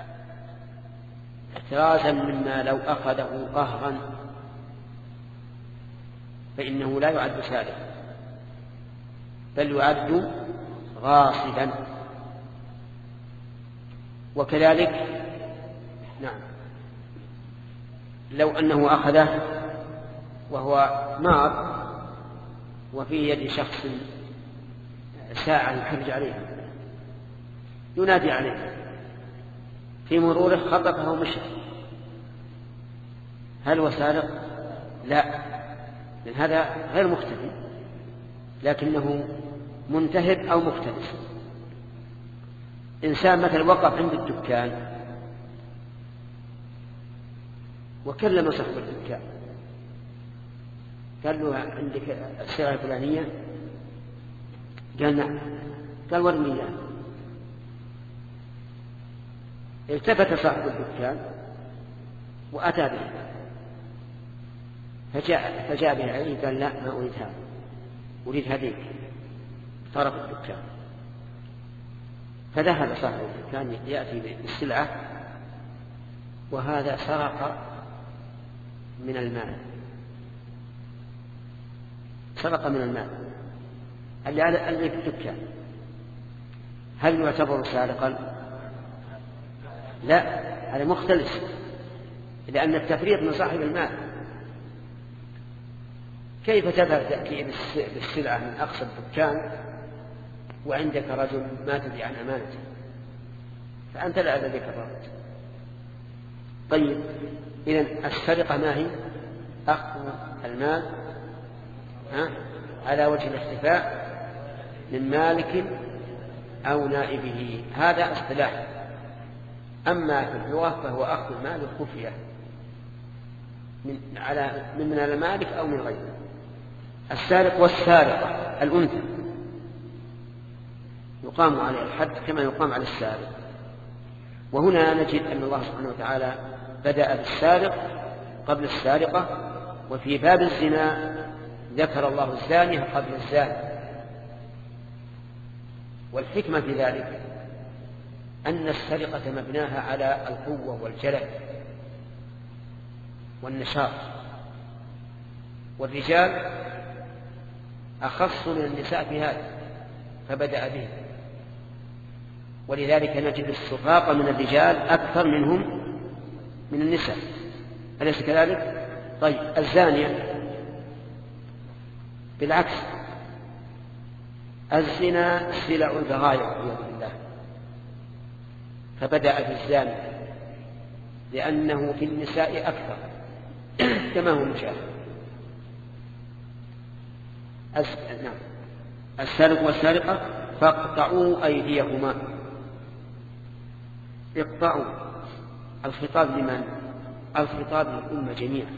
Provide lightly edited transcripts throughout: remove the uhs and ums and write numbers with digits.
احترازا مما لو أخذه قهرا فإنه لا يعد سارقا بل يعد غاصبا. وكذلك نعم لو أنه أخذه وهو مار وفي يد شخص ساعة يحرج عليه ينادي عليه في مروره خطفه ومشى، هل هو سارق؟ لا، لأن هذا غير مختفي لكنه منتهب أو مختلس. إنسان مثلا وقف عند الدكان وكلم صاحب الدكان قال له عندك السلعة الفلانية؟ قال نعم. قال ورني إياه. التفت صاحب الدكان وأتى به فجاء به عليه قال لا، ما أريد هذا، أريد هذيك طرف الدكان. فذهب صاحب الدكان يأتي بالسلعة وهذا سرق من المال، سرق من المال اللي في الدكان. هل يعتبر سارقا؟ لا، هذا مختلس، لأن التفريط من صاحب المال. كيف تذهب تأتي بالسلعة من أقصى الدكان وعندك رجل ما تدري عن أمانته، فأنت لا الذي كفرت. طيب، إذن السرقة ما هي؟ أخذ المال على وجه الاختفاء من مالك أو نائبه، هذا اصطلاح. أما في اللغة فهو أخذ المال خفية من المالك أو من غيره. السارق والسارقة الأنثى يقام عليه الحد كما يقام على السارق. وهنا نجد أن الله سبحانه وتعالى بدأ بالسارق قبل السارقة، وفي باب الزنا ذكر الله الزانية قبل الزاني. والحكمة في ذلك أن السرقة مبناها على القوة والجلد والنشاط، والرجال أخص من النساء في هذا فبدأ به. ولذلك نجد السراقة من الرجال أكثر منهم من النساء، أليس كذلك؟ طيب، الزانية بالعكس، الزنا سلع البغايا والعياذ بالله، فبدأ بالزاني لأنه في النساء أكثر كما هو مشاهد. نعم. السارق والسارقة فاقطعوا أيديهما. اقطعوا، الخطاب لمن؟ الخطاب للأمة جميعا،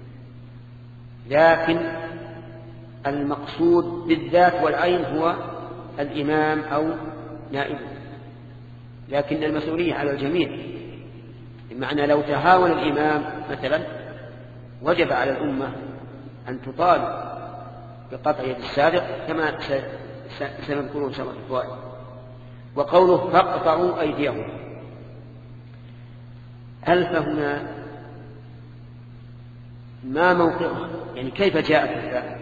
لكن المقصود بالذات والعين هو الإمام أو نائبه، لكن المسؤولية على الجميع. بمعنى لو تهاون الإمام مثلا وجب على الأمة أن تطالب بقطع يد السارق كما سنذكره إن شاء الله في الفوائد. وقوله فاقطعوا أيديهم، ألف هنا ما موقعه، يعني كيف جاءت الفاء؟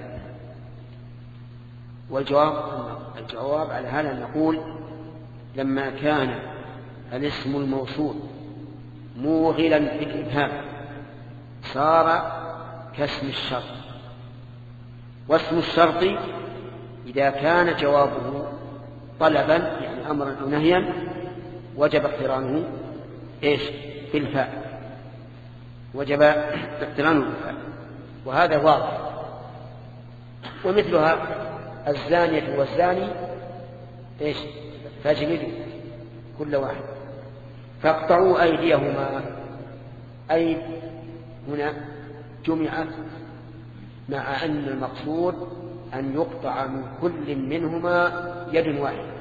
والجواب على هذا نقول لما كان الاسم الموصول موغلا في الإبهام صار كاسم الشرط، واسم الشرط إذا كان جوابه طلبا يعني أمرا أو نهيا وجب اقترانه إيش؟ بالفاء، وجب اقترانه بالفاء، وهذا واضح. ومثلها الزانية والزاني إيش؟ فاجلدوا كل واحد. فاقطعوا أيديهما، أيد هنا جمعت مع أن المقصود أن يقطع من كل منهما يد واحدة،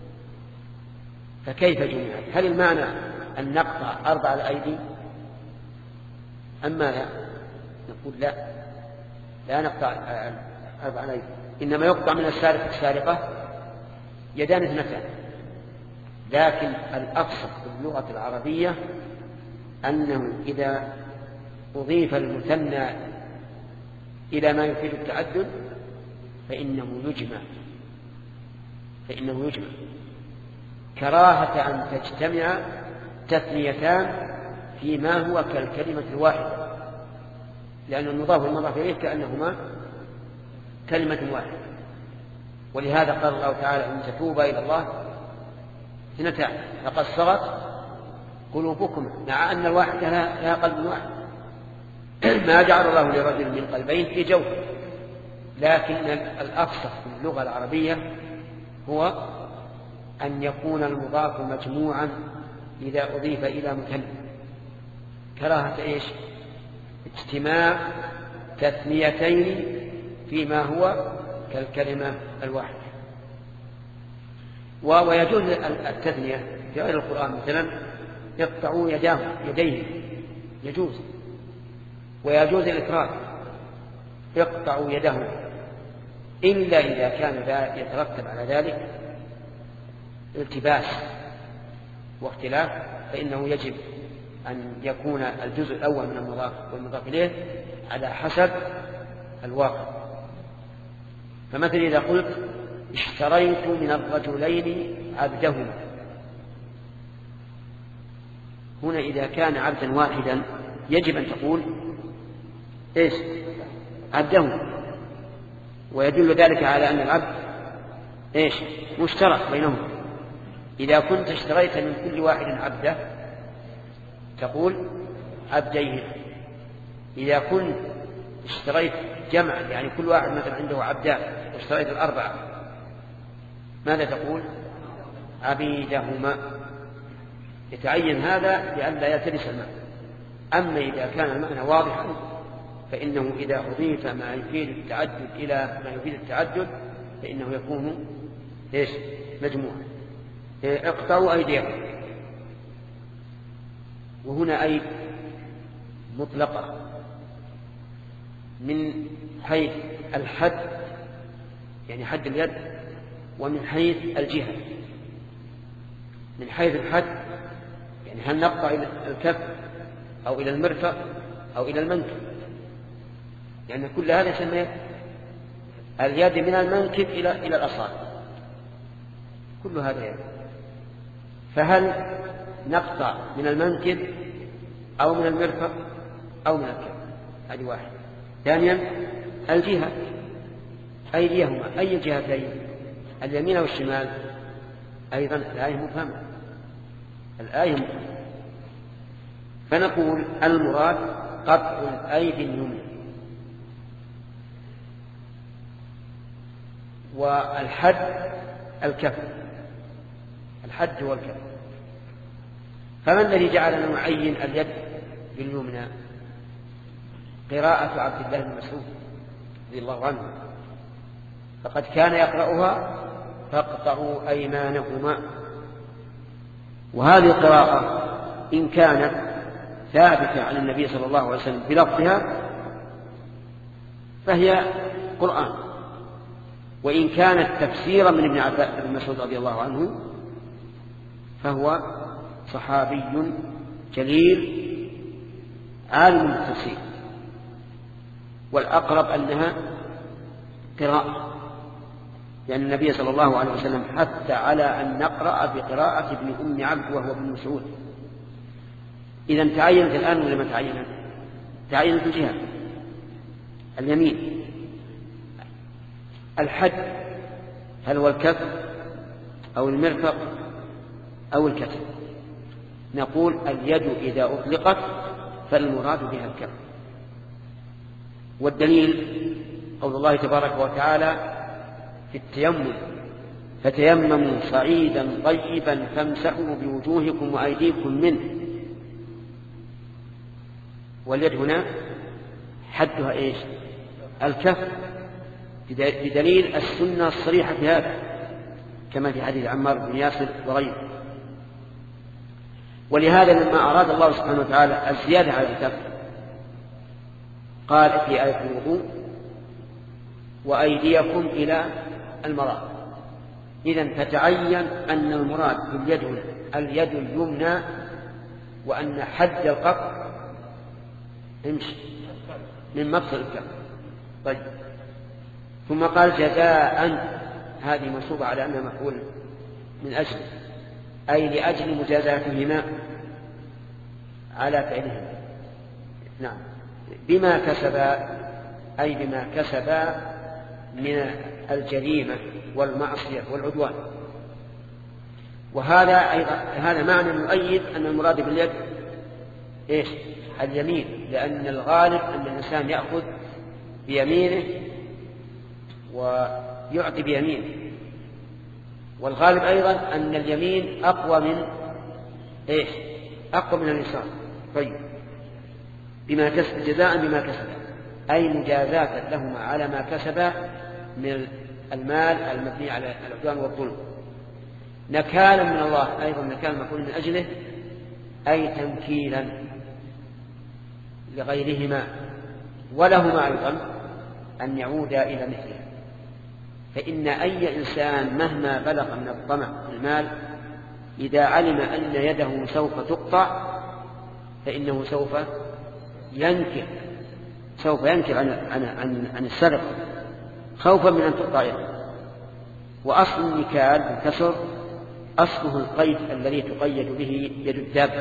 فكيف جمعت؟ هل المعنى أن نقطع 4 أيدي؟ أما لا، نقول لا نقطع 4 أيدي، إنما يقطع من السارق السارقة 2 يدان، لكن الأفصح في اللغة العربية أنه إذا أضيف المثنى إلى ما يفيد التعدد فإنه يجمع كراهة أن تجتمع تثنيتان فيما هو كالكلمة الواحدة، لأن المضاف والمضاف إليه كأنهما كلمة واحدة. ولهذا قال الله تعالى إن تتوبا إلى الله اثنتان فقد صغت قلوبكما، مع أن الواحدة لها قلب واحد. ما جعل الله لرجل من قلبين في جوفه، لكن الأفصح في اللغة العربية هو أن يكون المضاف مجموعا إذا أضيف إلى مثنى، كراهة إيش؟ اجتماع تثنيتين فيما هو كالكلمة الواحدة. ويجوز التثنية في غير القرآن، مثلا يقطعوا يديه يجوز، ويجوز الإفراد يقطعوا يدهم، إلا إذا كان يترتب على ذلك التباس واختلاف، فإنه يجب أن يكون الجزء الأول من المضاف والمضاف إليه على حسب الواقع. فمثل إذا قلت اشتريت من الرجلين عبدهما، هنا إذا كان عبدا واحدا يجب أن تقول إيش؟ عبدهما، ويدل ذلك على أن العبد إيش؟ مشترك بينهم. إذا كنت اشتريت من كل واحد عبده تقول عبديه. إذا كنت اشتريت جمع، يعني كل واحد مثلا عنده عبدان واشتريت الأربعة، ماذا تقول؟ عبيدهما. يتعين هذا لئلا يلتبس المعنى. أما إذا كان المعنى واضحا فإنه إذا أضيف ما يفيد التعدد إلى ما يفيد التعدد فإنه يكون إيش؟ مجموعا. اقطعوا أيديكم، وهنا أيد مطلقة من حيث الحد، يعني حد اليد، ومن حيث الجهة. من حيث الحد يعني هل نقطع إلى الكف أو إلى المرفق أو إلى المنكب، لأن يعني كل هذا يسمى اليد من المنكب إلى الأصابع، كل هذا يد. فهل نقطع من المنكب أو من المرفق أو من الكف؟ هذه واحدة. ثانيا الجهة، أيديهما، أي الجهتين؟ اليمين والشمال؟ أيضا الآية مفهمة، الآية مفهمة. فنقول المراد قطع الأيدي اليمنى، والحد الكف، الحد والكف. فمن الذي جعلنا نعين اليد باليمنى؟ قراءة عبد الله بن مسعود رضي الله عنه، فقد كان يقرأها فاقطعوا أيمانهما. وهذه القراءة إن كانت ثابتة عن النبي صلى الله عليه وسلم بلفظها فهي قرآن، وإن كانت تفسيرا من ابن عباس بن مسعود رضي الله عنه فهو صحابي جليل عالم بالتفسير، والأقرب أنها قراءة، لأن النبي صلى الله عليه وسلم حث على أن نقرأ بقراءة ابن أم عبد وهو ابن مسعود. إذن تعينت الآن ولا ما تعينت؟ تعينت الجهة، اليمين. الحد هل هو الكف أو المرفق أو الكتف؟ نقول اليد إذا أطلقت فالمراد بها الكف. والدليل قول الله تبارك وتعالى في التيمم فتيمموا صعيدا طيبا فامسحوا بوجوهكم وأيديكم منه. واليد هنا حدها إيش؟ الكف، بدليل السنة الصريحة في هذا، كما في حديث عمار بن ياسر وغيره. ولهذا لما أراد الله سبحانه وتعالى الزيادة على الكف قال في آية الوضوء وأيديكم إلى المرافق، إذن فتعين أن المراد باليد اليد اليمنى، وأن حد القطع من مفصل الكف. طيب، ثم قال جزاء، هذه منصوبة على أنها مفعول من أجل، أي لأجل مجازاتهما على فعلهما. نعم، بما كسبا، أي بما كسبا من الجريمة والمعصية والعدوان. وهذا أيضا هذا معنى يؤيد أن المراد باليد إيش؟ اليمين، لأن الغالب أن الإنسان يأخذ بيمينه ويعطي بيمينه، والغالب أيضا أن اليمين أقوى من إيش؟ أقوى من اليسار. طيب، بما كسب، جزاء بما كسب، أي مجازاة لهما على ما كسبا من المال المبني على العدوان والظلم. نكالا من الله، أيضا نكالا مفعول من أجله، أي تنكيلا لغيرهما ولهما أيضا أن يعودا إلى مثله. فإن أي إنسان مهما بلغ من الطمع في المال إذا علم أن يده سوف تقطع فإنه سوف ينكر عن السرقة خوفا من أن تقطع يده. وأصل النكال بالكسر أصله القيد الذي تقيد به يد الدابة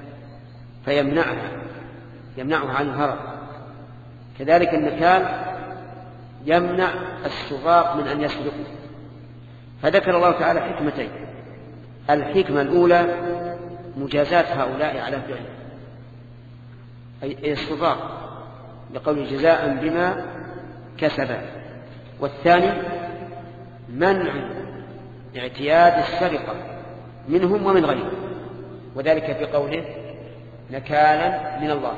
فيمنعها عن الهرب. كذلك النكال يمنع السراق من أن يسرقوا. فذكر الله تعالى حكمتين: الحكمة الأولى مجازاة هؤلاء على فعله أي السراق لقول جزاء بما كسبا، والثاني منع اعتياد السرقة منهم ومن غيرهم، وذلك في قوله نكالا من الله.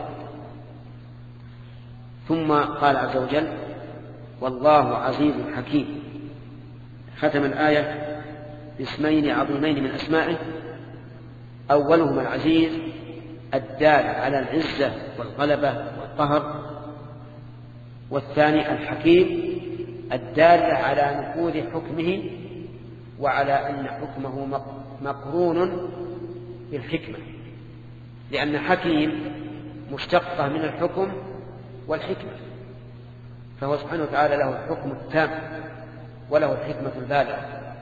ثم قال عز وجل والله عزيز حكيم، ختم الآية باسمين عظيمين من أسمائه، أولهما العزيز الدال على العزة والغلبة والقهر، والثاني الحكيم الدال على نفوذ حكمه وعلى أن حكمه مقرون بالحكمة، لأن حكيم مشتقة من الحكم والحكمة، فهو سبحانه وتعالى له الحكم التام وله الحكمة البالغة.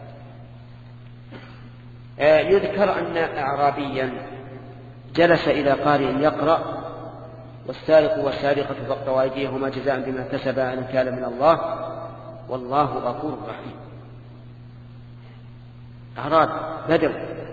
يذكر أن أعرابيا جلس إلى قارئ يقرأ والسارق والسارقة فاقطعوا أيديهما جزاء بما كسبا نكالا من الله والله غفور رحيم. أعراب بدر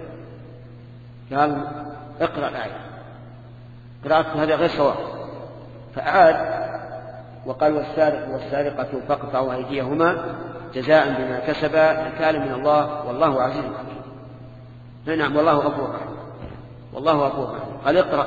قال اقرأ الآية، قراءة هذا غير صواب، فأعاد وقال والسارق والسارقة فاقطعوا أيديهما جزاء بما كسبا نكالا من الله والله عزيز حكيم. نعم، والله غفور رحيم، والله غفور رحيم. قال اقرأ،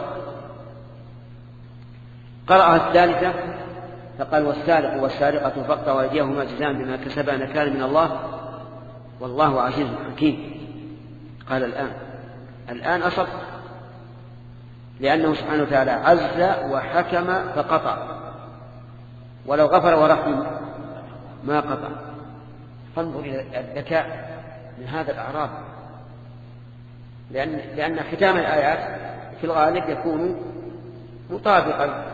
قرأها الثالثة فقال والسارق والسارقة فاقطعوا أيديهما جزاء بما كسبا نكالا من الله والله عزيز حكيم. قال الآن أصبت، لأنه سبحانه وتعالى عز وحكم فقطع، ولو غفر ورحم ما قطع. فانظر إلى الذكاء من هذا الأعراب، لأن ختام الآيات في الغالب يكون مطابقا،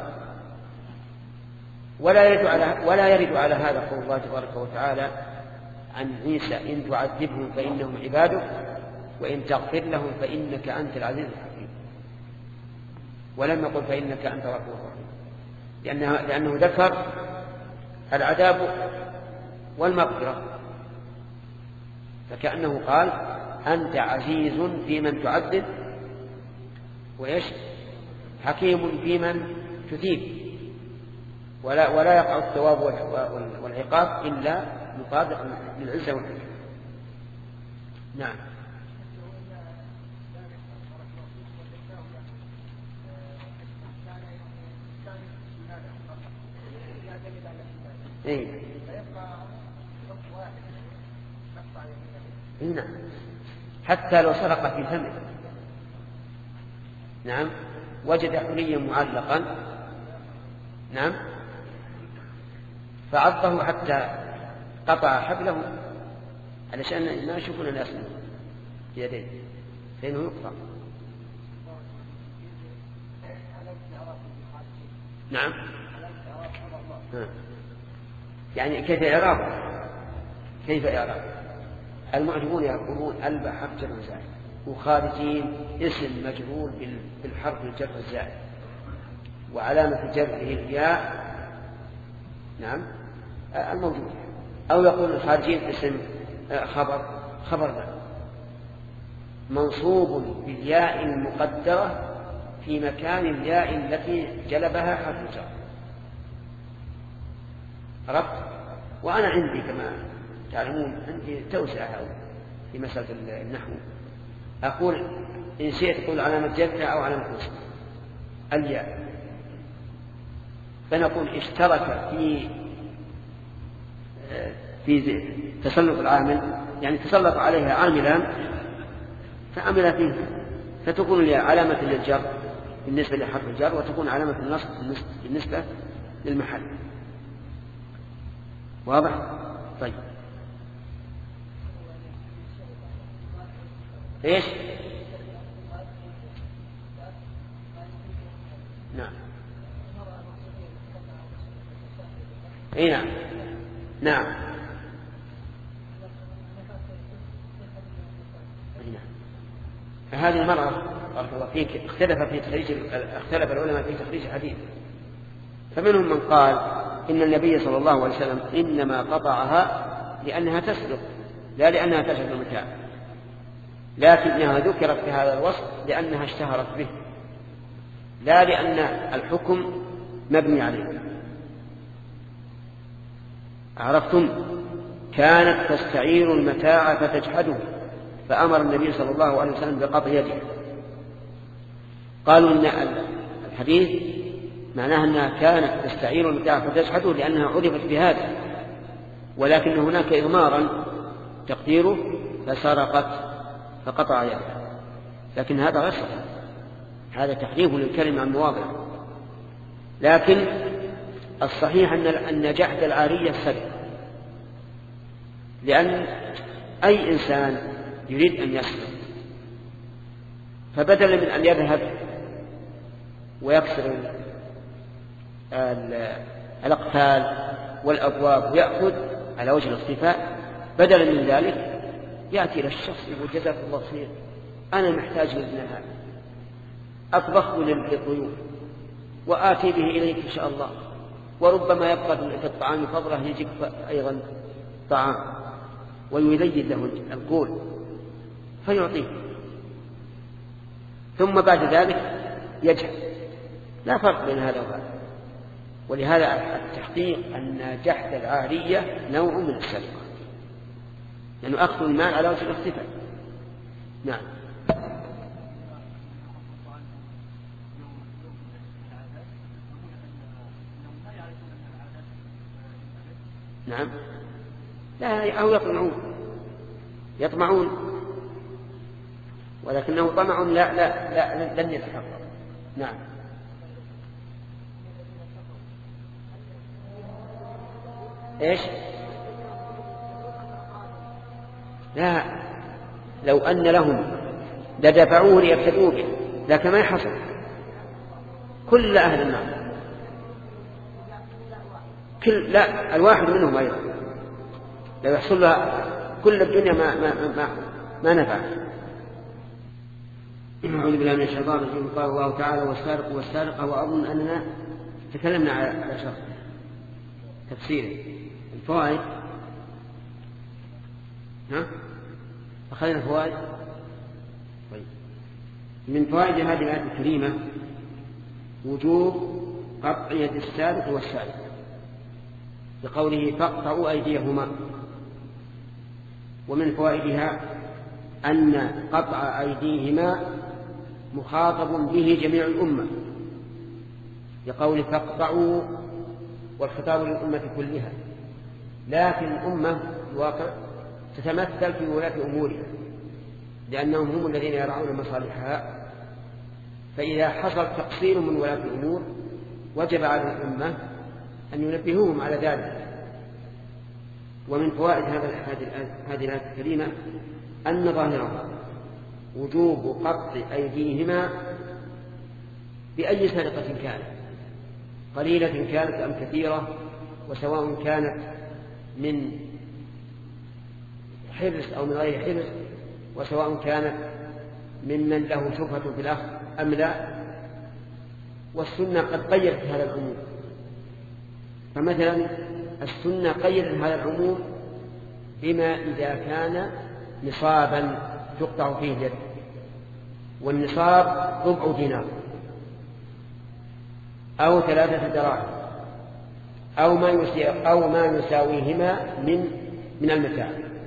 ولا يرد على هذا قول الله تبارك وتعالى عن عيسى إن تعذبهم فإنهم عبادك وإن تغفر لهم فإنك أنت العزيز الحكيم، ولم يقل فإنك أنت الغفور الرحيم، لأنه ذكر العذاب والمغفرة، فكأنه قال أنت عزيز في من تعذب وإيش حكيم في من تثيب، ولا يقع الثواب والعقاب إلا مطابق للعزة والحكمة. نعم. نعم، حتى لو سرق في فمه، نعم، وجد حليا معلقا، نعم، فعضه حتى قطع حبله علشان ما يشوفون الناس بيديه فإنه يقطع. نعم. يعني كيف إعراب؟ كيف إعراب؟ المعجمون يقولون ألبى حرف جر وزائد، وخارجين اسم مجرور بالحرف الجر الزائد وعلامة جره الياء. نعم الموجود. أو يقول الخارجين اسم خبر له منصوب بالياء المقدرة في مكان الياء التي جلبها حرف الجر. عرفت؟ وأنا عندي كما تعلمون عندي توسعة في مسألة النحو. أقول إن شئت تقول علامة جر أو علامة نصب الياء، فنقول اشترك في تسلط العامل، يعني تسلط عليها عاملان فعمل فيه، فتكون الياء علامة للجر بالنسبة لحرف الجر، وتكون علامة النصب بالنسبة للمحل. واضح؟ طيب ايش؟ نعم. اي نعم. نعم. هذه المرأة بارك الله فيك اختلف العلماء في تخريج الحديث، فمنهم من قال إن النبي صلى الله عليه وسلم إنما قطعها لأنها تسلق لا لأنها تشهد المتاع، لكنها ذكرت في هذا الوصف لأنها اشتهرت به لا لأن الحكم مبني عليه. عرفتم؟ كانت تستعير المتاع فتجحده فأمر النبي صلى الله عليه وسلم بقطع يده. قالوا إن الحديث معناها أنها كانت تستعير المتاع فتجحده لأنها عرفت بهذا، ولكن هناك إضمارا تقديره فسرقت فقطع يدها، لكن هذا غير صحيح، هذا تحريف للكلمة عن مواضعه. لكن الصحيح أن جحد العارية سرقة، لأن أي إنسان يريد أن يسرق فبدلا من أن يذهب ويكسر الأقفال والأبواب ويأخذ على وجه الاصطفاء، بدلا من ذلك يأتي إلى الشخص يقول جزاك الله خير أنا محتاج لابن هذا، أطبخه للضيوف وآتي به إليك إن شاء الله، وربما يبقى في الطعام فضله يجيك أيضا طعام ويلين له القول فيعطيه، ثم بعد ذلك يجهل. لا فرق بين هذا وهذا. ولهذا التحقيق أن جحد العارية نوع من السرقة، لأنه أخذ المال على وجه الاختفاء. نعم. نعم. لا أو يطمعون ولكنه طمع لا لن يتحقق. نعم. ايش؟ لا، لو أن لهم لدفعوه ليفتدوا به لكن ما يحصل كل أهل النار، لا الواحد منهم أيضا لو يحصل لها كل الدنيا ما نفع. أعوذ بالله من الشيطان الرجيم. قال الله تعالى والسارق والسارقة، وأظن أننا تكلمنا على شرط تفسيره. الفوائد أخذنا الفوائد. طيب. من فوائد هذه الآية الكريمة وجوب قطع يد السارق والسارق بقوله فاقطعوا أيديهما. ومن فوائدها أن قطع أيديهما مخاطب به جميع الأمة بقوله فاقطعوا، والخطاب للأمة كلها، لكن الأمة الواقع تتمثل في ولاة أمورها لأنهم هم الذين يرعون مصالحها، فإذا حصل تقصير من ولاة الأمور وجب على الأمة أن ينبهوهم على ذلك. ومن فوائد هذه الآية الكريمة أن ظاهرها وجوب قطع أيديهما بأي سرقة كانت، قليلة كانت أم كثيرة، وسواء كانت من حرص أو من غير حرص، وسواء كانت ممن له شبهة في الأخذ أم لا. والسنة قد قيدت هذا العموم، فمثلا السنة قيدت هذا العموم بما إذا كان نصابا تقطع فيه اليد، والنصاب ربع دينار أو 3 دراهم أو ما يساويهما من المتاع،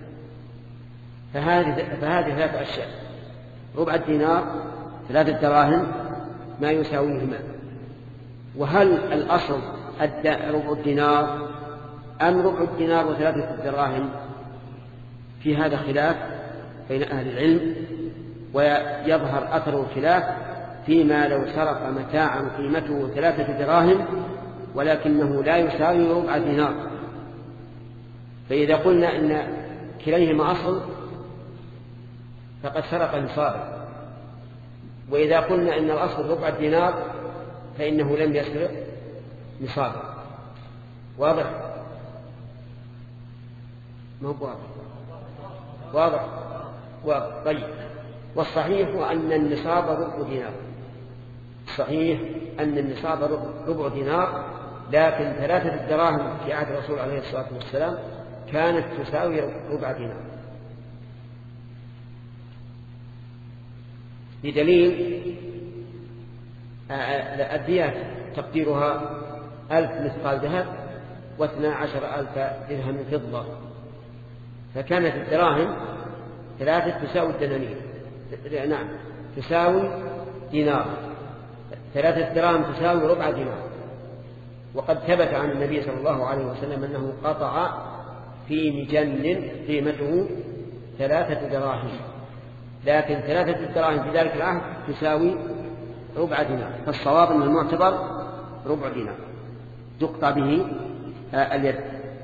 فهذه 3 أشياء: ربع الدينار، 3 دراهم، ما يساويهما. وهل الأصل ربع الدينار أم ربع الدينار و3 دراهم؟ في هذا خلاف بين أهل العلم، ويظهر أثر الخلاف فيما لو سرق متاعا قيمته 3 دراهم ولكنه لا يساوي ربع دينار، فإذا قلنا إن كليهما أصل فقد سرق نصابا، وإذا قلنا إن الأصل ربع الدينار فإنه لم يسرق نصابا. واضح؟ ما هو واضح؟ واضح. طيب، والصحيح أن النصاب ربع دينار، صحيح أن النصاب ربع دينار، لكن 3 دراهم في عهد الرسول عليه الصلاة والسلام كانت تساوي ربع دينار، بدليل الديات تقديرها 1000 مثقال ذهب و12,000 درهم فضة، فكانت الدراهم 3 تساوي الدنانير، نعم تساوي دينار، 3 دراهم تساوي ربع دينار. وقد ثبت عن النبي صلى الله عليه وسلم أنه قطع في مجن قيمته 3 دراهم، لكن 3 دراهم في ذلك العهد تساوي ربع دينار، فالصواب أن المعتبر ربع دينار تقطع به اليد.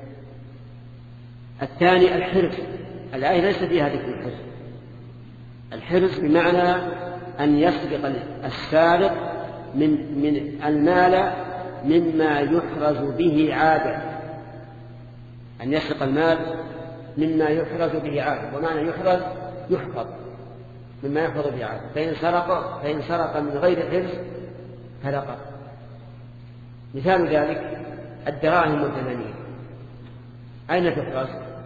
الثاني الحرز. الآية ليس فيها ذكر الحرز. الحرز بمعنى أن يسرق السارق من المال مما يحرز به عادة، أن يسرق المال مما يحرز به عادة، ومعنى يحرز يحفظ مما يحفظ به عادة. فإن سرق من غير حرز فلقط. مثال ذلك الدراهم والدنانير، أين تحرز؟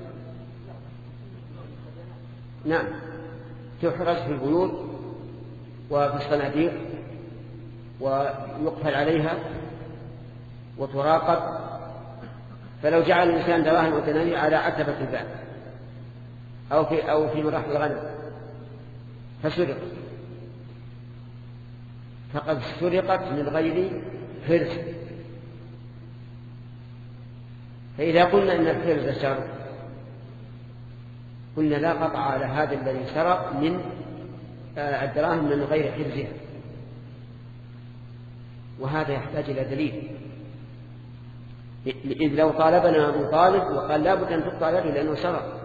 نعم تحرز في البيوت وفي الصناديق، ويقفل عليها وتراقب. فلو جعل الإنسان دراهم ودنانير على عتبة الباب أو في مرحل الغنم فسرق، فقد سرقت من غير حرز. فإذا قلنا إن الحرز شر، قلنا لا قطع على هذا الذي سرق من الدراهم من غير حرزها، وهذا يحتاج إلى دليل. إذ لو طالبنا مطالب وقال لا بد أن تقطع يده لأنه سرق،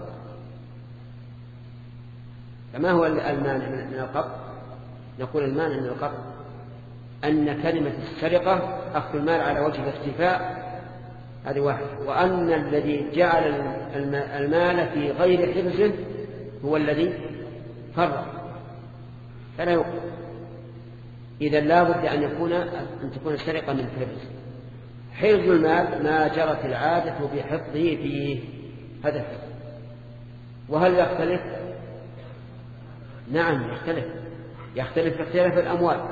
فما هو المانع من القطع؟ نقول المانع من القطع أن كلمة السرقة أخذ المال على وجه الاختفاء، هذه واحد، وأن الذي جعل المال في غير حرزه هو الذي فرق، فلا يقطع. إذا لا بد أن تكون السرقة من حرز. حرز المال ما جرت العادة بحفظه فيه، هذا الحرز. وهل يختلف؟ نعم يختلف في اختلاف الأموال،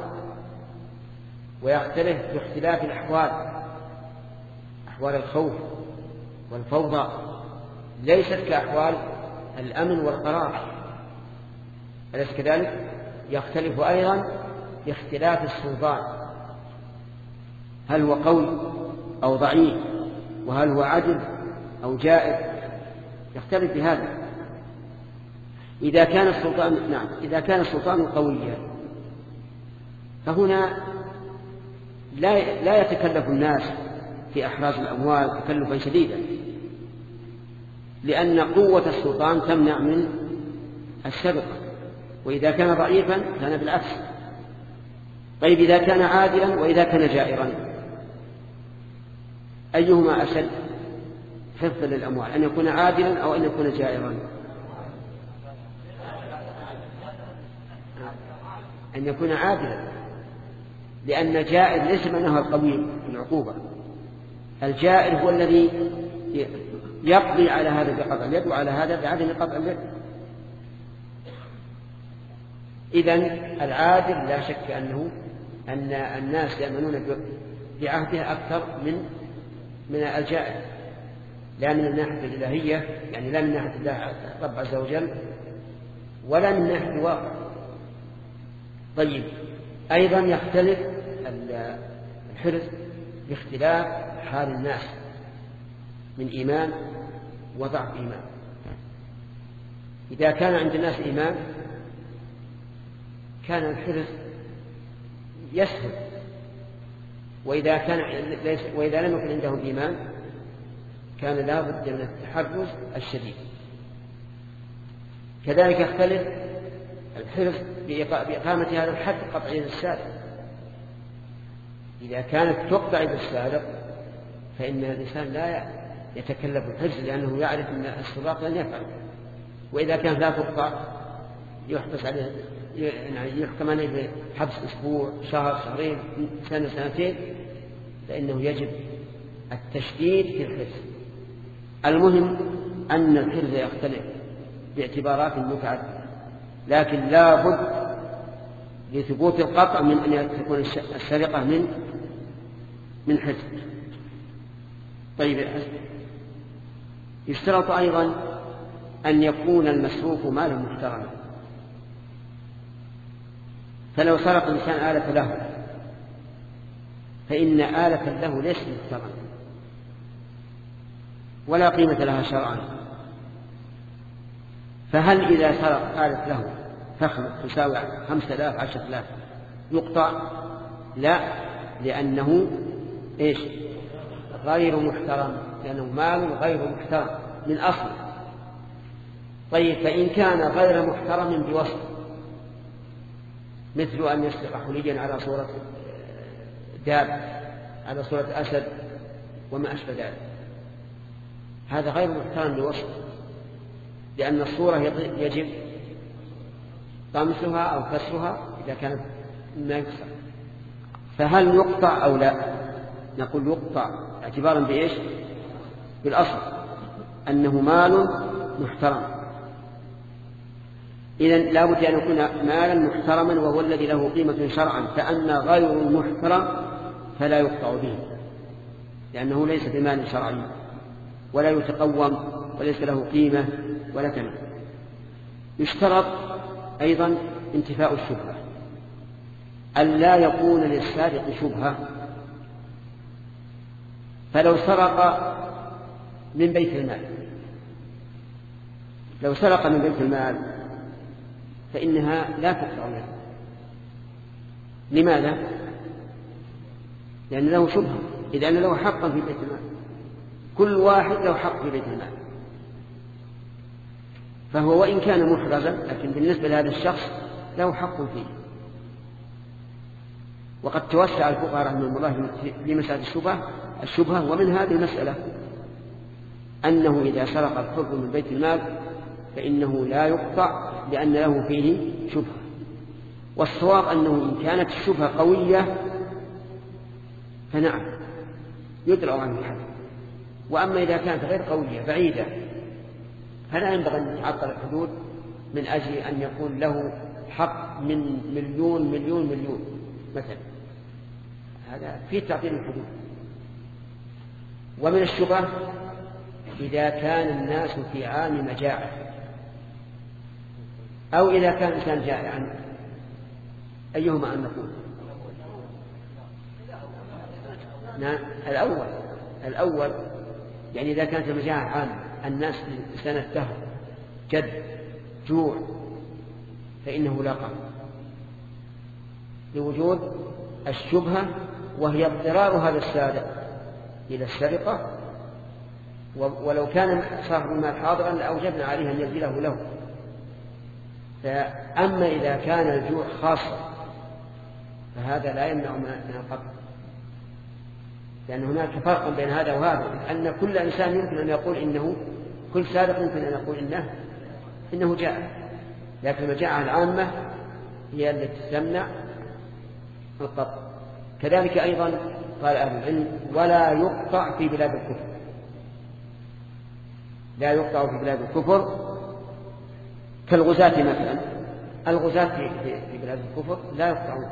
ويختلف في اختلاف الأحوال، أحوال الخوف والفوضى ليست كأحوال الأمن والقرار، أليس كذلك؟ يختلف أيضا باختلاف السلطان، هل هو قوي أو ضعيف، وهل هو عدل أو جائر، يختلف بهذا. إذا كان السلطان قويا فهنا لا يتكلف الناس في أحراز الأموال تكلفا شديدا، لأن قوة السلطان تمنع من السرقة، وإذا كان ضعيفا كان بالعكس. طيب إذا كان عادلا وإذا كان جائرا أيهما أشد حفظا للأموال، أن يكون عادلا أو أن يكون جائرا؟ أن يكون عادلا، لأن الجائر ليس معناه القوي في العقوبة. الجائر هو الذي يقضي على هذا بقطع اليد وعلى هذا بعدم قطع اليد. إذن العادل لا شك أن الناس يأمنون بعهده أكثر من الجائر، لا من الناحية الإلهية، يعني لا من ناحية الله رب عز وجل ولا من ناحية الواقع. طيب أيضا يختلف الحرز باختلاف حال الناس من إيمان وضعف إيمان. إذا كان عند الناس إيمان كان الحرز يسهل، وإذا لم يكن عندهم إيمان كان لا بد من التحرز الشديد. كذلك يختلف الحرز بإقامة هذا الحد قطع يد السارق. إذا كانت تقطع يد السارق فإن الإنسان لا يتكلف الحرز، لأنه يعرف أن السراق لن يفعل. وإذا كانت لا تقطع يحبس عليه، يعني يحكم عليه بحبس أسبوع، شهر، شهرين، سنة، سنتين، فإنه يجب التشديد في الحرز. المهم أن الحرز يختلف باعتبارات متعددة، لكن لا بد لثبوت القطع من أن تكون السرقة من حرز. طيب يشترط أيضا أن يكون المسروق مالا محترما. فلو سرق الإنسان آلة له فإن آلة له ليست محترمة ولا قيمة لها شرعا. فهل إذا سرق آلة له فخمة تساوي 5000 10,000 يقطع؟ لا، لأنه إيش؟ غير محترم، لأنه مال غير محترم من أصل. طيب فإن كان غير محترم بوصف، مثل أن يسرق حليا على صورة داب، على صورة أسد وما أشبه ذلك، هذا غير محترم بوصف، لأن الصورة يجب طمسها أو كسرها إذا كانت ما يكسر. فهل يقطع أو لا؟ نقول يقطع اعتبارا بإيش؟ بالأصل أنه مال محترم. إذن لا بد أن يكون مالا محترما وهو الذي له قيمة شرعا، فأما غير المحترم فلا يقطع به، لأنه ليس بمال شرعي ولا يتقوم وليس له قيمة ولا ثمن. يشترط أيضا انتفاء الشبهة، ألا يكون للسارق شبهة. فلو سرق من بيت المال، لو سرق من بيت المال فإنها لا تقطع له. لماذا؟ لأن له شبهة، إذا له حقا في بيت المال، كل واحد له حق في بيت المال، فهو وإن كان محرزا لكن بالنسبة لهذا الشخص له حق فيه. وقد توسع الفقهاء رحمهم الله في مسألة الشبهة، ومن هذه المسألة أنه إذا سرق الحر من بيت المال فإنه لا يقطع لأن له فيه شبهة. والصواب أنه إن كانت الشبهة قوية فنعم يدرأ عنه الحد، وأما إذا كانت غير قوية بعيدة فلا ينبغي أن يتعطل الحدود من أجل أن يكون له حق من مليون مثلا، هذا في تعطيل الحدود. ومن الشبهة إذا كان الناس في عام مجاعة أو إذا كان الإنسان جائعا، أيهما أن نقول؟ نعم الأول، يعني إذا كانت المجاعة عامة الناس في سنة دهر جد جوع فإنه لا قام لوجود الشبهة، وهي اضطرار هذا السارق إلى السرقة ولو كان صاحب المال حاضرا لأوجبنا عليه أن يبذله له. فأما إذا كان الجوع خاصا فهذا لا يمنع من القطع، لأن هناك فرق بين هذا وهذا، أن كل إنسان يمكن أن يقول إنه، كل سارق يمكن أن يقول إنه جائع، لكن المجاعة العامة هي التي تمنع القطع. كذلك أيضا قال أهل العلم: ولا يقطع في بلاد الكفر. لا يقطع في بلاد الكفر كالغزاة مثلا. الغزاة في بلاد الكفر لا يقطعون.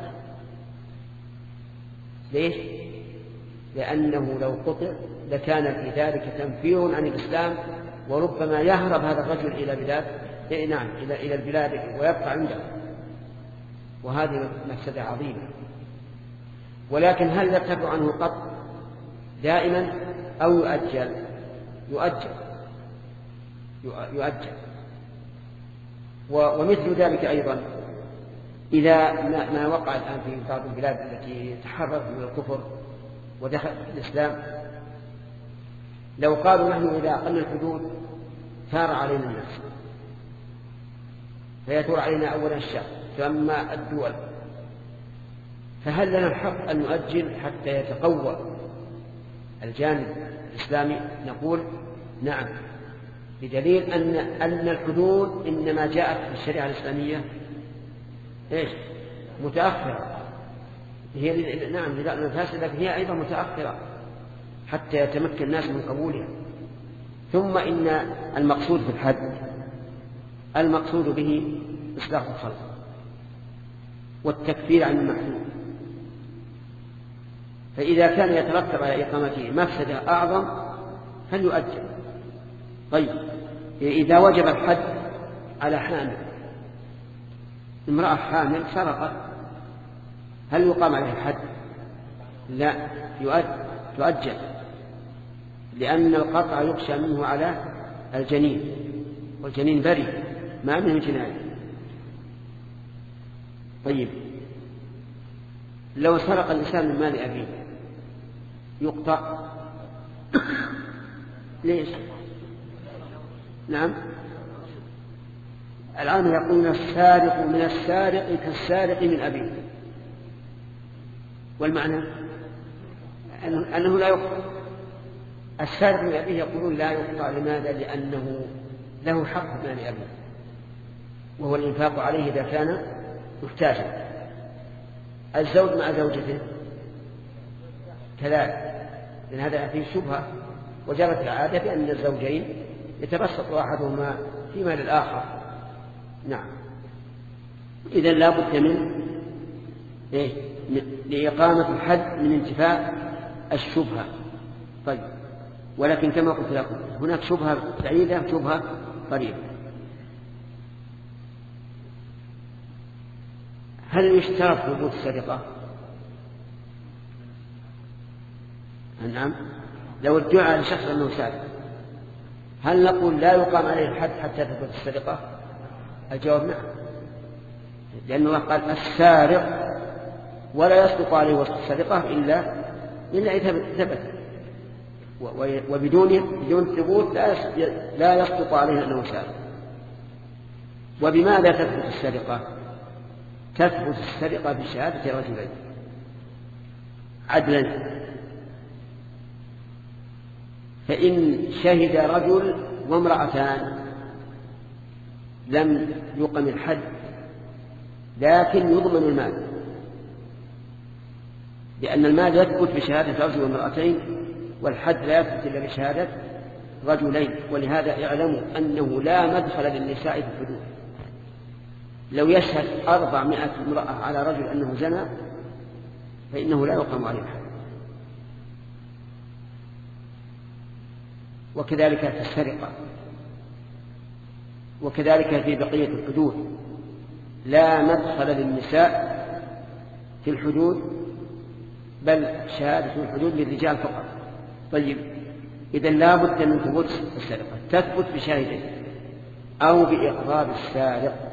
ليش؟ لأنه لو قطع لكان في ذلك تنفير عن الإسلام، وربما يهرب هذا الرجل إلى بلاد إلى البلاد ويبقى عنده، وهذه مفسدة عظيمة. ولكن هل يرتفع عنه القطع دائما أو يؤجل؟ يؤجل. ومثل ذلك أيضا إذا ما وقع الآن في بعض البلاد التي تحررت من الكفر ودخل الإسلام، لو قالوا نحن إذا أقلنا الحدود ثار علينا الناس، فيثور علينا أولا الشعب ثم الدول، فهل لنا الحق أن نؤجل حتى يتقوى الجانب الإسلامي؟ نقول نعم، بدليل أن الحدود إنما جاءت في الشريعة الإسلامية متأخرة. هي نعم فاسدة، لكن هي أيضا متأخرة حتى يتمكن الناس من قبولها. ثم إن المقصود في الحد المقصود به إصلاح الخلق والتكفير عن المحدود، فإذا كان يترتب على إقامته مفسدة أعظم فليؤجل. طيب إذا وجب الحد على حامل، امرأة حامل سرقت، هل يقام عليها الحد؟ لا، يؤجل، لأن القطع يخشى منه على الجنين، والجنين بريء ما منه جناية. طيب لو سرق الإنسان من مال أبيه يقطع؟ ليش؟ نعم، الآن يقولون السارق من السارق كالسارق من أبيه، والمعنى أنه لا يقطع. السارق من أبيه يقولون لا يقطع. لماذا؟ لأنه له حق مال أبيه، وهو الإنفاق عليه إذا كان محتاجا. الزوج مع زوجته كذلك، لأن هذا فيه شبهة، وجرت العادة بأن الزوجين يتبسط أحدهما في مال الآخر. نعم، إذن لا بد من لإقامة الحد من انتفاء الشبهة. طيب، ولكن كما قلت لكم هناك شبهة بعيدة شبهة قريبة. هل يشترط ثبوت السرقة؟ نعم، لو ادعى على شخص أنه سارق هل نقول لا يقام عليه الحد حتى تثبت السرقة؟ الجواب نعم، لأن الله قال السارق ولا يصدق عليه وصف السرقة إلا إذا ثبت، وبدون ثبوت لا يصدق عليه أنه سارق. وبماذا تثبت السرقة؟ تثبت السرقة بشهادة رجلين عدلا، فإن شهد رجل وامرأتان لم يقم الحد، لكن يضمن المال، لأن المال يثبت بشهادة رجل وامرأتين، والحد لا يثبت إلا بشهادة رجلين. ولهذا اعلموا أنه لا مدخل للنساء في الحدود. لو يشهد 400 امرأة على رجل أنه زنى فإنه لا يقام عليه الحد. وكذلك في السرقة، وكذلك في بقية الحدود لا مدخل للنساء في الحدود، بل شهادة الحدود للرجال فقط. طيب، إذن لا بد من ثبوت السرقة، تثبت بشاهدين أو بإقرار السارق.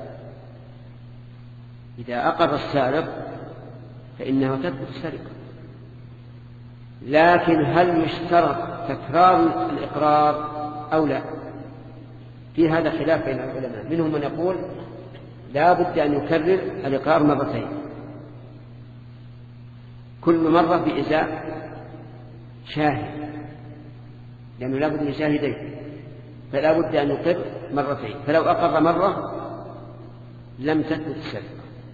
إذا أقر السارق فإنه تثبت السرقة. لكن هل يشترط تكرار الإقرار أو لا؟ في هذا خلاف بين العلماء، منهم من يقول لا بد أن يكرر الإقرار مرتين، كل مرة بإزاء شاهد، لأنه لا بد من شاهدين، فلا بد أن يقر مرتين، فلو أقر مرة لم تثبت السرقة.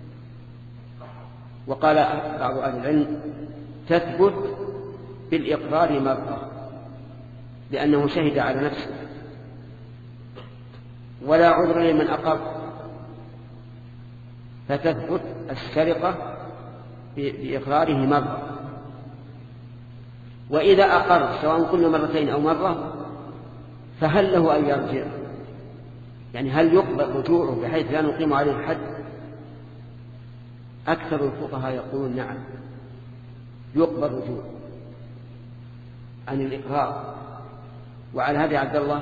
وقال بعض أهل العلم تثبت بالإقرار مرة لأنه شهد على نفسه، ولا عذر لمن أقر، فتثبت السرقة بإقراره مرة. وإذا أقر سواء كل مرتين أو مرة فهل له أن يرجع؟ يعني هل يقبل رجوعه بحيث لا نقيم عليه الحد؟ أكثر الفقهاء يقولون نعم، يقبل رجوع عن الإقرار. وعلى هذا عبد الله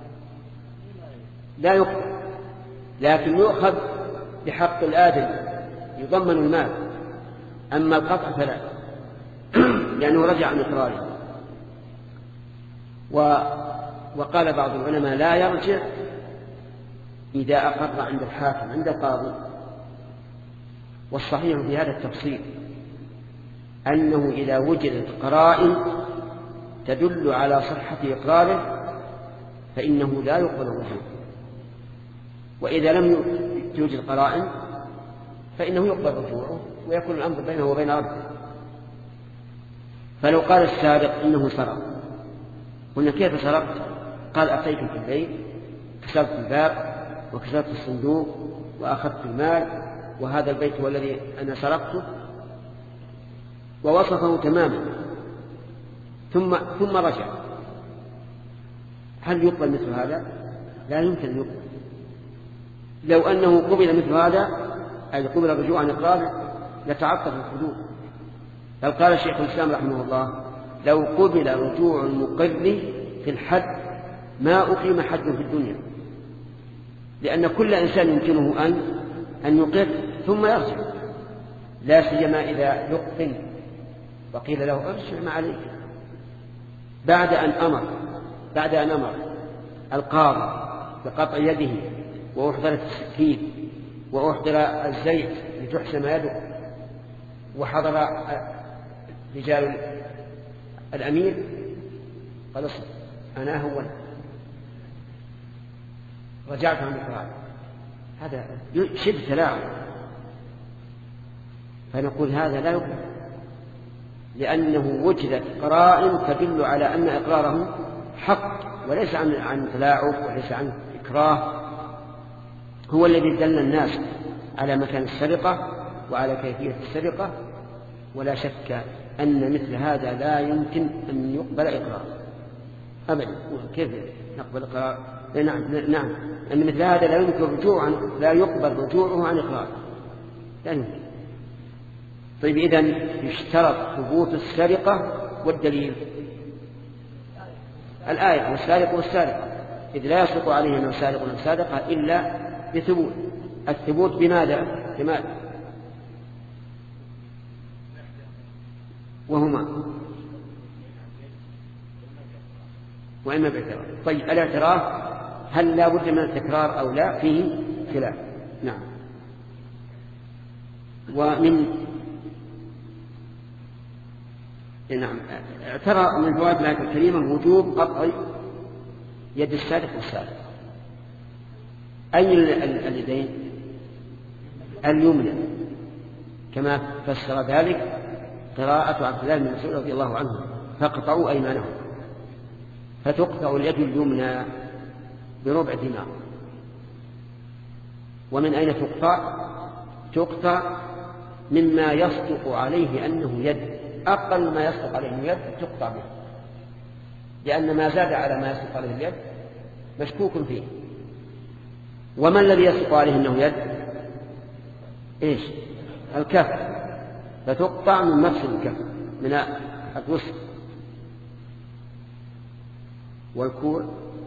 لا يقبل، لكن يؤخذ بحق الآدم يضمن المال، أما القطع فلا، لأنه رجع عن إقراره. وقال بعض العلماء لا يرجع إذا أقر عند الحاكم عند القاضي. والصحيح في هذا التفصيل أنه إذا وجدت قرائن تدل على صحة إقراره فإنه لا يقبل الرجوع، وإذا لم توجد قرائن فإنه يقبل رجوعه ويكون الأمر بينه وبين ربه. فلو قال السارق إنه سرق، قلنا كيف سرقت؟ قال أتيت في الليل كسرت الباب وكسرت الصندوق وأخذت المال وهذا البيت هو الذي أنا سرقته، ووصفه تماما، ثم رجع. هل يقبل مثل هذا؟ لا يمكن يقبل. لو أنه قبل مثل هذا أي قبل الرجوع عن إقراره لتعطل الحدود. بل قال الشيخ الإسلام رحمه الله لو قبل رجوع المقر في الحد ما أقيم حد في الدنيا، لأن كل إنسان يمكنه أن يقر ثم يرجع، لا سيما إذا يقتل وقيل له ارجع ما عليك بعد أن أمر القاضي بقطع يده وأحضرت السكين وأحضر الزيت لتحسم يده وحضر رجال الأمير قال اصبر أنا أهون رجعت عن الإقرار. هذا شبه تلاعب، فنقول هذا لا يقبل، لأنه وجدت قرائن تدل على أن إقراره حق وليس عن تلاعب وليس عن إكراه. هو الذي دل الناس على مكان السرقة وعلى كيفية السرقة، ولا شك أن مثل هذا لا يمكن أن يقبل إقرار أبدا. كيف نقبل إقرار؟ نعم أن مثل هذا لا يقبل رجوعه عن إقرار، لا يمكن. طيب إذن يشترط ثبوت السرقة والدليل الآية والسارق والسارقة، إذ لا يصدق عليه أنه سارق ولا سارقة إلا بثبوت. الثبوت بماذا؟ وهما وإما باعتراف. طيب الاعتراف هل لا بد من التكرار أو لا؟ فيه خلاف. نعم. اعترى من فوائد الآية الكريمة وجوب قطع يد السارق والسارقة. أي اليدين؟ اليمنى، كما فسر ذلك قراءة عبد الله بن مسعود رضي الله عنه فاقطعوا أيمانهم. فتقطع اليد اليمنى بربع دينار. ومن أين تقطع؟ تقطع مما يصدق عليه أنه يد، أقل ما يصدق عليه أنه يد تقطع به، لأن ما زاد على ما يصدق عليه اليد مشكوك فيه. وما الذي يصدق عليه أنه يد؟ إيش؟ الكف، فتقطع من مفصل الكف من الوسط والكوع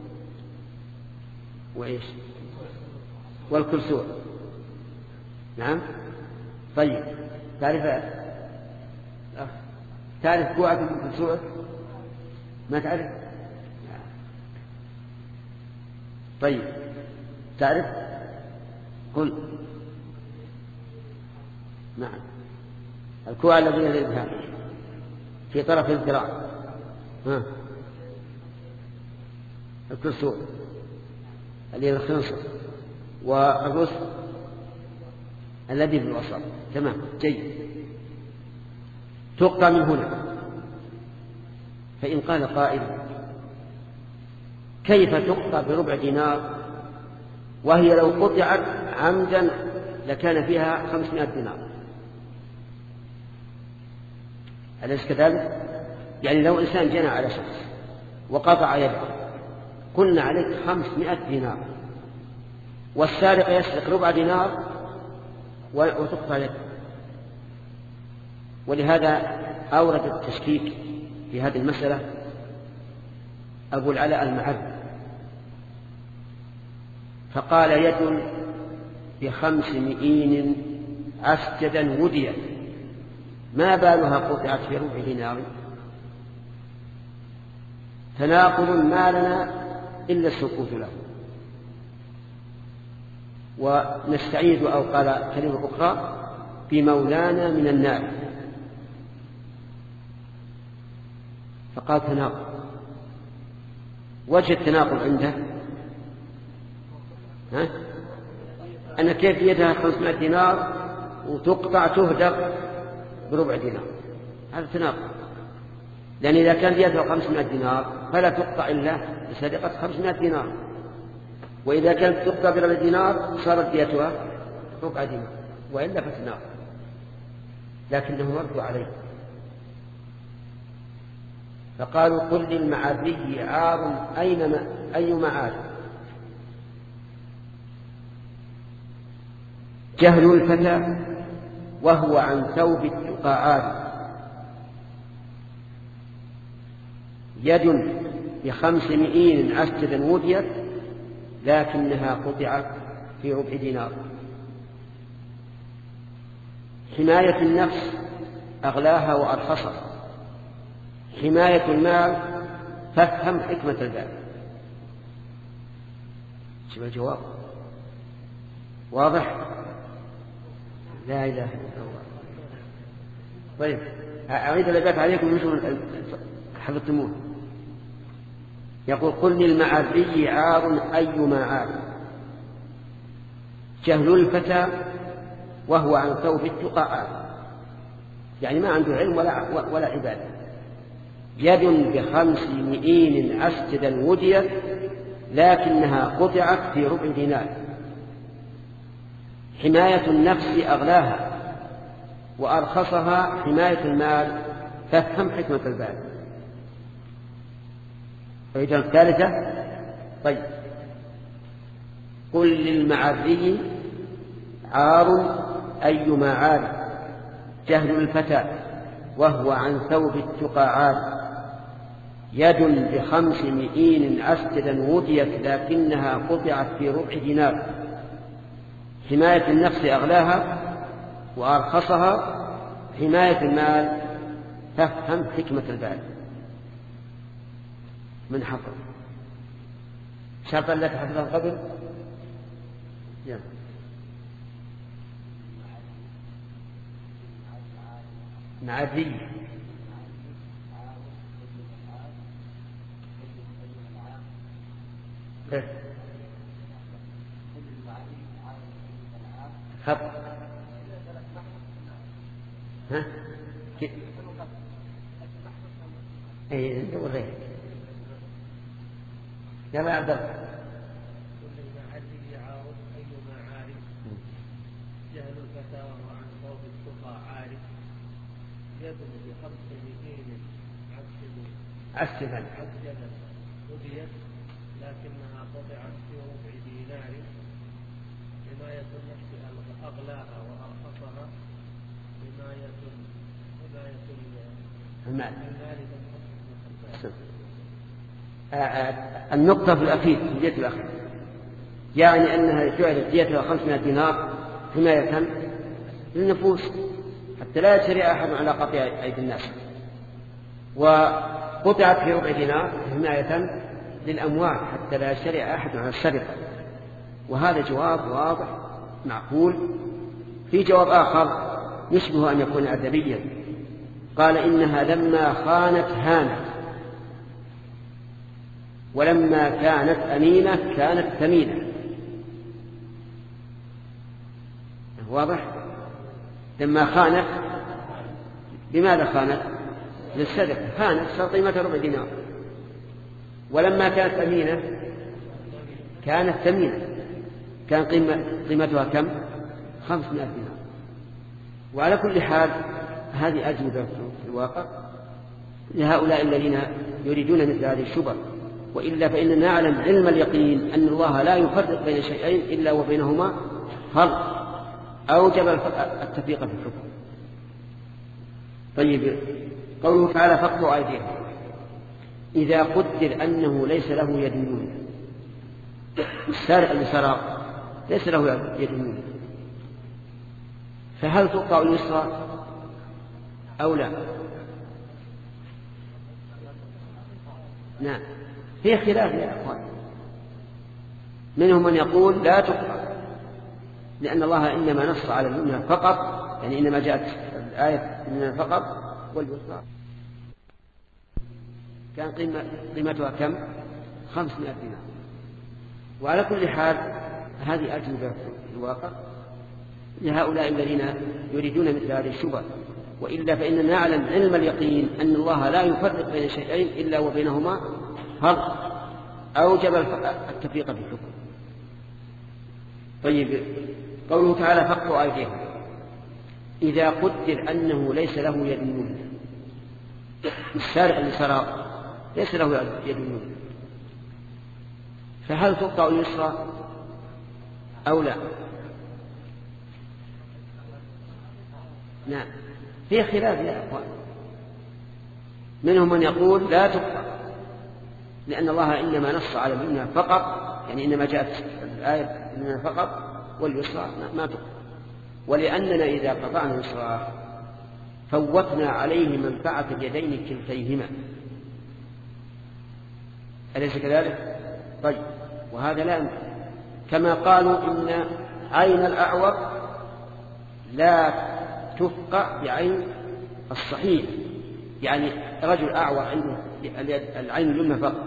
وإيش؟ والكلسوع. نعم. طيب تعرف كوعك والكلسوع؟ ما تعرف؟ طيب تعرف؟ قل. نعم. الكوع الذي هي الإبهام في طرف الذراع. الكسور اللي هي الخنصر، والرأس الذي في الوسط. تمام، جيد. تقطع من هنا. فإن قال قائل كيف تقطع بربع دينار وهي لو قطعت عمدا لكان فيها 500 دينار؟ أليس كذلك؟ يعني لو إنسان جنى على شخص وقطع يده قلنا عليك 500 دينار، والسارق يسرق ربع دينار وتقطع يده. ولهذا أورد التشكيك في هذه المسألة أبو العلاء المعري فقال يد ب5 مئين عسجدا وديت ما بالها قطعت في ربع دينار؟ تناقض ما لنا إلا السكوت له. ونستعيد أو قال كلمة أخرى في مولانا من النار، فقال تناقض. وجه التناقض عنده أن كيف يدها 500 دينار وتقطع تهدر بربع دينار؟ هذا تناقض، لأن إذا كان يدها 500 دينار فلا تقطع إلا بسرقة 500 دينار، وإذا كانت تقطع بربع دينار صارت ديتها ربع دينار، وإلا فتناقض. لكنه رد عليه فقالوا قل للمعري عار أي معار؟ جهل الفتى وهو عن ثوب التقى عار، يد ب5 مئين عسجدا وديت لكنها قطعت في ربع دينار. حماية النفس أغلاها وأرخصها، حماية المال فافهم حكمة الباب. شوف الجواب واضح؟ لا إله إلا الله. طيب أعيد الباب عليكم مش حفظتموه. يقول قل للمعري عار أيما عار، جهل الفتى وهو عن ثوب التقى عار، يعني ما عنده علم ولا عبادة. يد ب5 مئين عسجدا وديت لكنها قطعت في ربع دينار. حماية النفس أغلاها وأرخصها حماية المال فافهم حكمة الباب. فإذا الثالثة طيب قل للمعري عار أيما عار، جهل الفتى وهو عن ثوب التقى عار، يد ب5 مئين عسجدا وديت لكنها قطعت في ربع دينار. حماية النفس أغلاها وأرخصها حماية المال فافهم حكمة البال. من حفظ شرطا لك حفظه قبل معري خط ها اي ندور غير يلا يا عبد الله. كل المعري عارف أيما عارف، جهل الفتى وهو عن ثوب التقى عارف، يد ب5 مئين عسجدا وديت لكنها قطعت في ربع دينار. حماية النفس أغلاها وأرخصها حماية المال. النقطة في الأخير في الدية الأخير يعني أنها جعلت ديتها 500 دينار حماية للنفوس حتى لا يشرع أحد على قطيع أيدي الناس. فقطعت في ربع دينار حماية للأموال حتى لا يشتري أحد على السرقة. وهذا جواب واضح معقول. في جواب آخر يشبه أن يكون أدبيا، قال إنها لما خانت هانت، ولما كانت أمينة كانت ثمينة. واضح؟ لما خانت، بماذا خانت؟ للسرقة، خانت صار قيمتها ربع دينار. ولما كانت أمينة كانت ثمينة، كان قيمتها كم؟ 500 دينار. وعلى كل حال هذه أجوبة في الواقع لهؤلاء الذين يريدون مثل هذه الشبه. وإلا فإننا نعلم علم اليقين أن الله لا يفرق بين شيئين إلا وبينهما فرق أوجب التفريق في الحكم. طيب، قوله تعالى فاقطعوا أيديهم، إذا قدر أنه ليس له يد يمنى، السارق اللي سرق ليس له يد يمنى، فهل تقطع اليسرى أو لا؟ نعم، في خلاف يا أخوان. منهم من يقول لا تقطع لأن الله إنما نص على اليمنى فقط، يعني إنما جاءت الآية إنما فقط، واليسرى كان قيمتها كم؟ 500 دينار. وعلى كل حال هذه أجوبة في الواقع لهؤلاء الذين يريدون مثل هذه الشبه. وإلا فإننا نعلم علم اليقين أن الله لا يفرق بين شيئين إلا وبينهما فرق أوجب التفريق في الحكم. طيب، قوله تعالى فاقطعوا أيديهم، إذا قدر أنه ليس له يد يمنى، السارق اللي سرق ليس له يد يمنى، فهل تقطع اليسرى أو لا؟ نعم، في خلاف يا أخوان. منهم من يقول لا تقطع لأن الله إنما نص على اليمنى فقط، يعني إنما جاءت الآية إنما فقط، واليسرى ما تقطع. ولأننا إذا قطعنا اليسرى فوتنا عليه منفعة اليدين كلتيهما، أليس كذلك؟ طيب، وهذا لا يمكن. كما قالوا إن عين الأعور لا تفقع بعين الصحيح، يعني رجل أعور عنده العين اليمنى فقط،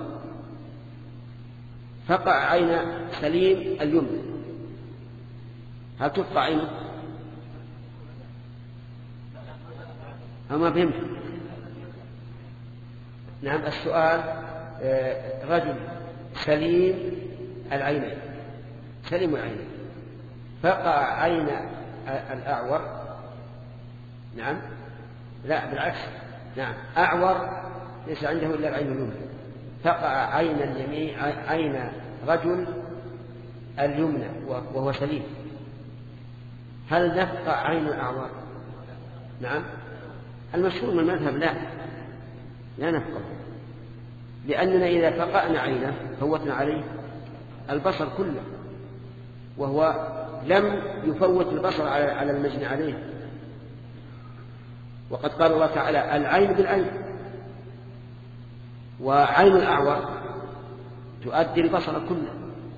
فقع عين سليم اليمنى، هل تفقع عينه؟ أما فهمت؟ نعم، السؤال رجل سليم العينين، سليم العينين، فقع عين الأعور، نعم، لا بالعكس، نعم، أعور ليس عنده إلا العين اليمنى، فقع عين اليمين، عين رجل اليمنى وهو سليم، هل نفقع عين الأعور؟ نعم، المشهور من المذهب لا نفقع، لأننا إذا فقعنا عينه فوتنا عليه البصر كله، وهو لم يفوت البصر على المجني عليه. وقد قال الله تعالى العين بالعين، وعين الأعور تؤدي البصر كله،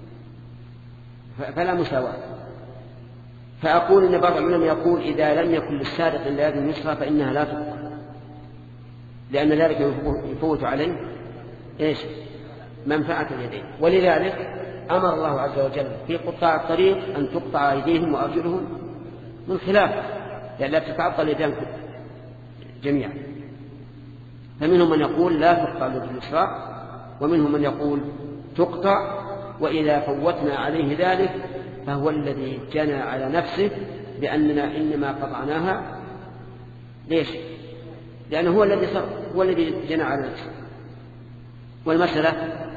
فلا مساواة. فأقول إن بعض العلماء يقول إذا لم يكن للسارق إلا يد يسرى فإنها لا تقطع، لأن ذلك يفوت عليه إيش؟ منفعة اليدين. ولذلك أمر الله عز وجل في قطاع الطريق أن تقطع أيديهم وأرجلهم من خلاف، لأن لا تتعطل اليدان جميعا. فمنهم من يقول لا تقطع اليد اليسرى، ومنهم من يقول تقطع، وإذا فوتنا عليه ذلك فهو الذي جنى على نفسه بأننا إنما قطعناها. ليش؟ لأنه هو الذي جنى على نفسه، والمسألة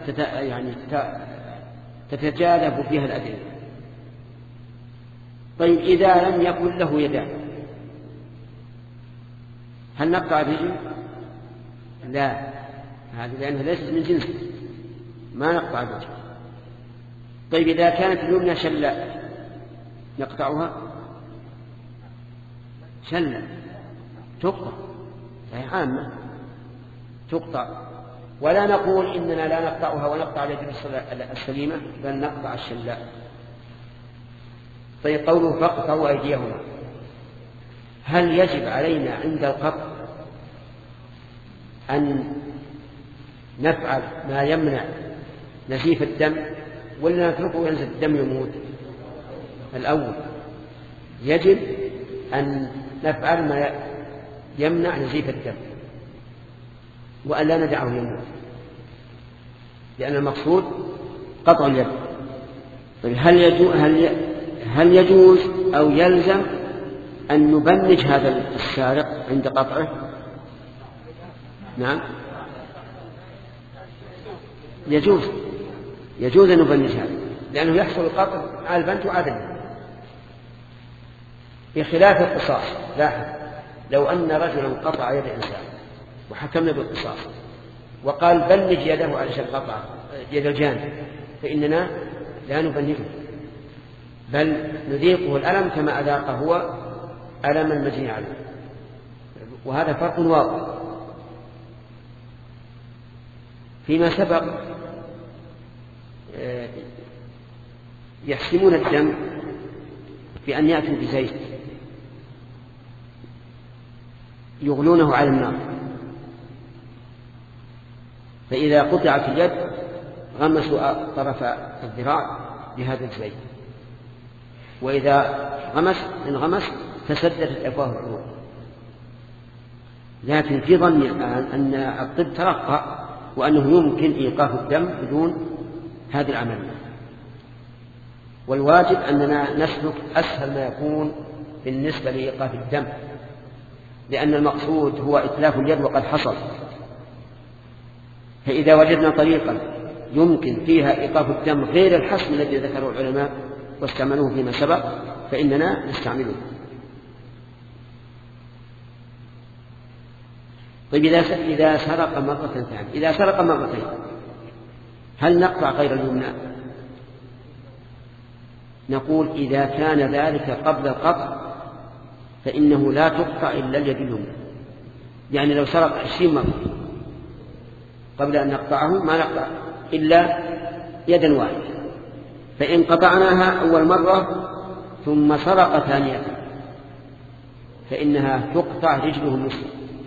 تتجاذب فيها الأدلة. طيب، إذا لم يكن له يدان هل نقطع الرجل؟ لا، هذه لأنها ليست من جنسه، ما نقطع الرجل. طيب، إذا كانت اليمنى شلاء نقطعها؟ شلاء تقطع، هي عامة تقطع. ولا نقول إننا لا نقطعها ونقطع اليد السليمة، بل نقطع الشلاء. طيب قوله فاقطعوا أيديهما، هل يجب علينا عند القطع أن نفعل ما يمنع نزيف الدم ولا نتركه ينزل الدم يموت؟ الأول يجب أن نفعل ما يمنع نزيف الدم وأن لا ندعه يموت، لأن المقصود قطع اليد. طيب هل يجوز أو يلزم أن نبنج هذا السارق عند قطعه؟ نعم، يجوز أن نبنج هذا، لأنه يحصل القطع على البنت وعدم، بخلاف القصاص. لاحظ، لو أن رجلا قطع يد إنسان وحكمنا بالقصاص وقال بنج يده علشان قطع يد الجاني، فإننا لا نبنجه، بل نذيقه الألم كما أذاق هو ألم المجني عليه، وهذا فرق واضح. فيما سبق يحسمون الدم بأن يأتوا بزيت يغلونه على النار، فإذا قطعت اليد غمسوا طرف الذراع بهذا الزيت، وإذا انغمس تسددت أفواه العروق. لكن في ظني الآن أن الطب ترقى وأنه يمكن إيقاف الدم بدون هذه العملية، والواجب أننا نسلك أسهل ما يكون بالنسبة لإيقاف الدم، لأن المقصود هو إتلاف اليد وقد حصل. فإذا وجدنا طريقا يمكن فيها إيقاف الدم غير الحسم الذي ذكره العلماء واستعملوه فيما سبق فإننا نستعمله. طيب إذا سرق مرة ثانية، إذا سرق مرتين، هل نقطع غير اليمنى؟ نقول إذا كان ذلك قبل القطع فإنه لا تقطع إلا اليد اليمنى. يعني لو سرق 20 مرة قبل أن نقطعه ما نقطع إلا يدا واحدة، فإن قطعناها أول مرة ثم سرق ثانية فإنها تقطع رجله اليسرى،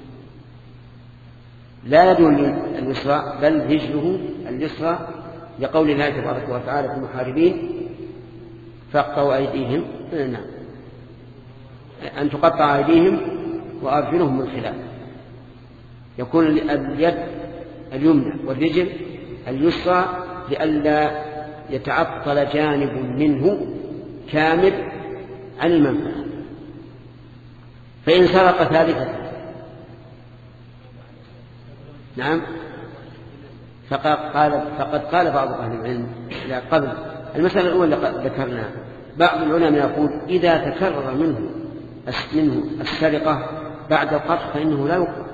لا يده اليسرى بل رجله اليسرى، لقول الله تبارك وتعالى في المحاربين فاقطعوا أيديهم، نعم، أن تقطع أيديهم وأرجلهم من خلاف، يكون اليد اليمنى والرجل اليسرى لئلا يتعطل جانب منه كامل عن المنفعة. فإن سرق ثالثة، نعم، فقد قال بعض أهل العلم قبل المسألة الأولى ذكرنا، بعض العلماء يقول إذا تكرر منه السرقة بعد القطع فإنه لا يقطع،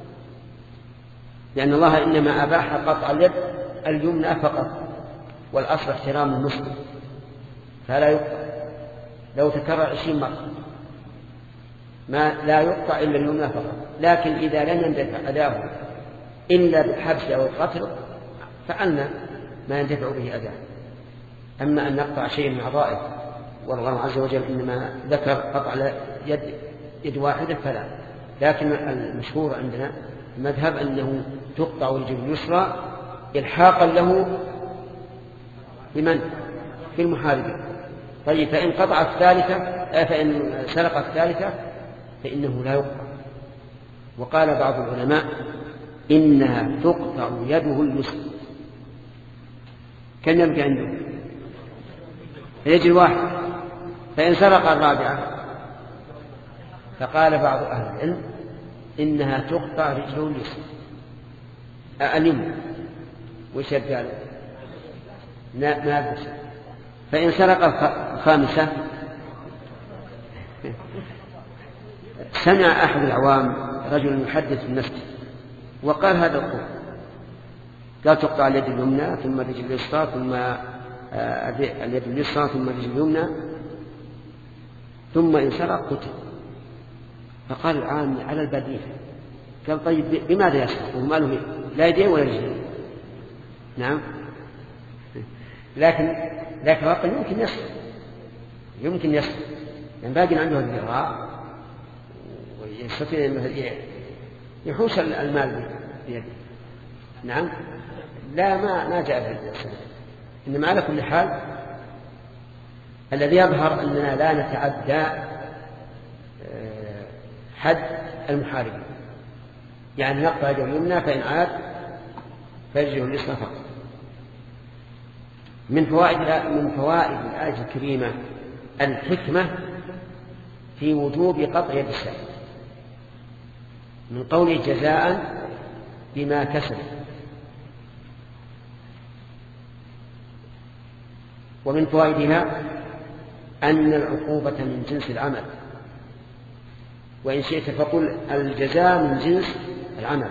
لأن الله إنما أباح قطع اليد اليمنى فقط، والأصل احترام المسلم فلا يقطع. لو تكرر 20 مرة ما لا يقطع إلا اليمنى فقط، لكن إذا لم يندفع أداه إلا بالحبس أو القتل فعلنا ما يندفع به أداه. أما أن نقطع شيء من أعضائه والله عز وجل إنما ذكر قطع يد واحدة فلا، لكن المشهور عندنا المذهب أنه تقطع رجل اليسرى إلحاقا له بمن؟ في المحاربين. طيب فإن قطع الثالثة فإن سرق الثالثة فإنه لا يقطع. وقال بعض العلماء إنها تقطع يده اليسرى. كم يبقى عنده؟ يجي الواحد. فإن سرق الرابعة فقال بعض أهل العلم إنها تقطع رجله اليسرى اليمنى. وش قال؟ ما فإن سرق الخامسة سمع أحد العوام رجل يحدث في المسجد وقال هذا القول، قال تقطع اليد اليمنى ثم الرجل اليسرى ثم اليد اليسرى ثم الرجل اليمنى ثم إن سرق قتل. فقال العام على البديهة، قال طيب بماذا يسرق وما له لا يدين ولا رجلين. نعم. لكن العقل يمكن يصل يعني باقي عنده الذراع ويستطيع أن يحوش المال بيده. نعم. لا ما جاء في السنة. إنما على كل حال الذي يظهر أننا لا نتعدى حد المحاربين، يعني نقطع يده اليمنى فإن عاد فرجه اليسرى فقط. من فوائد الآية الكريمة الحكمة في وجوب قطع يد السارق من قوله جزاء بما كسب. ومن فوائدها أن العقوبة من جنس العمل، وإن شئت فقل الجزاء من جنس العمل،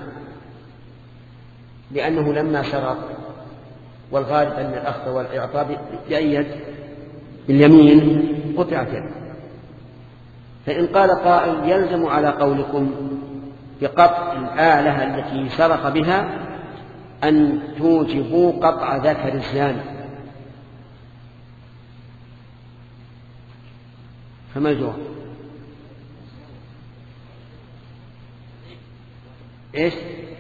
لأنه لما سرق والغالب أن الأخذ والإعطاء بأي باليمين قطعت يده. فإن قال قائل يلزم على قولكم بقطع الآلة التي سرق بها أن توجبوا قطع ذكر الزاني، فما الجواب؟ إيش؟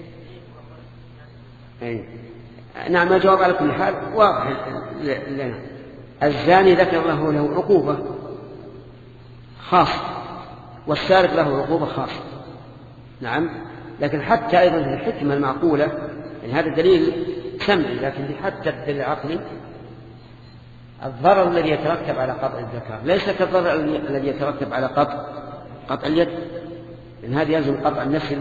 نعم الجواب على كل حال واضح لنا. الزاني ذكر له عقوبة خاصة والسارق له عقوبة خاصة. نعم. لكن حتى أيضا الحكمة المعقولة يعني هذا الدليل سمعي، لكن حتى الدليل العقلي الضرر الذي يترتب على قطع الذكر ليس كالضرر الذي يترتب على قطع اليد، لأن هذا يلزم قطع النسل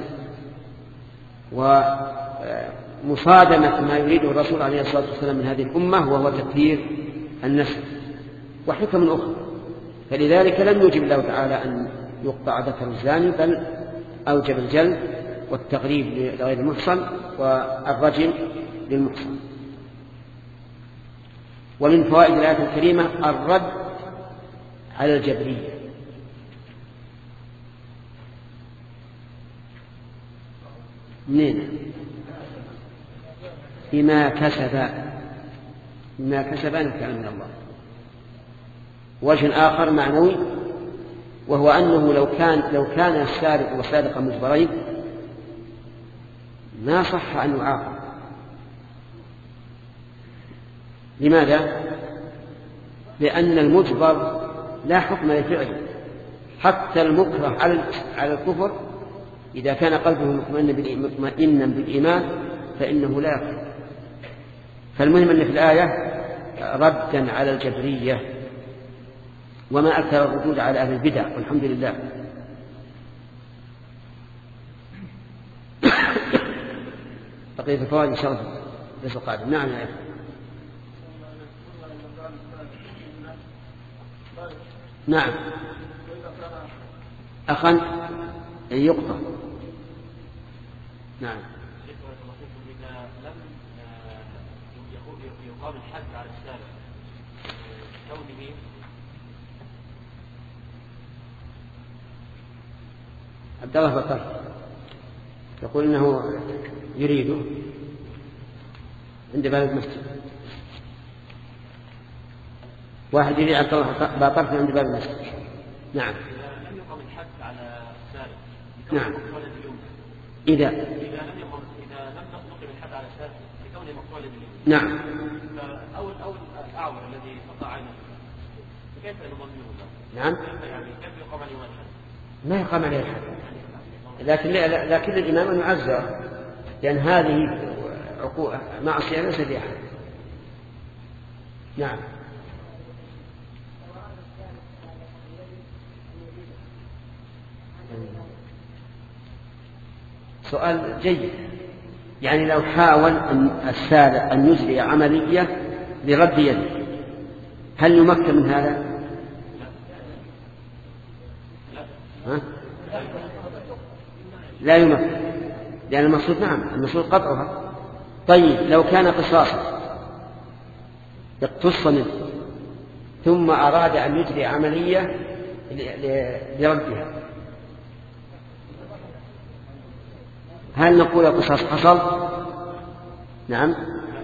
ومصادمة ما يريده الرسول عليه الصلاة والسلام من هذه الأمة وهو تكثير النسل وحكم أخرى. فلذلك لم يوجب الله تعالى أن يقطع ذكر الزاني، بل أوجب الجلد والتغريب لغير المحصن والرجم للمحصن. ومن فوائد الآية الكريمة الرد على الجبرية. منين؟ بما كسب نكال من الله. وجه آخر معنوي وهو أنه لو كان السارق والسارقة مجبرين ما صح أن يعاقب. لماذا؟ لأن المجبر لا حكم لفعله، حتى المكره على الكفر إذا كان قلبه مطمئنا بالإيمان فإنه لا يكفر. فالمهم أن في الآية ردا على الجبرية، وما أكثر الردود على أهل البدع والحمد لله. بقية الفوائد إن شاء الله ليس قادم. نعم يا أخي. نعم أخا يقطع. نعم. إذا لم يقام الحد على السارق كونه عبد الله بطل يقول إنه يريده عند باب المسجد. واحد يريد عبد الله بطل عند باب المسجد. نعم. إذا لم يقام الحد على السارق نعم. إذا لم نقم الحد على السارق لكونه مقتولا باليمين. نعم. أو الأعور الذي قطع عينه كيف نضمنه؟ نعم. كيف يقام عليه الحد؟ ما يقام عليه الحد، لكن الإمام أن يعزر، لأن هذه معصية ليس بأحد. نعم. سؤال جيد. يعني لو حاول السارق أن يجري عملية لرد يده هل يمكن من هذا؟ لا يمكن، لأن المقصود نعم المقصود قطعها. طيب لو كان قصاصا اقتص منه ثم أراد أن يجري عملية لردها هل نقول القصاص حصل نعم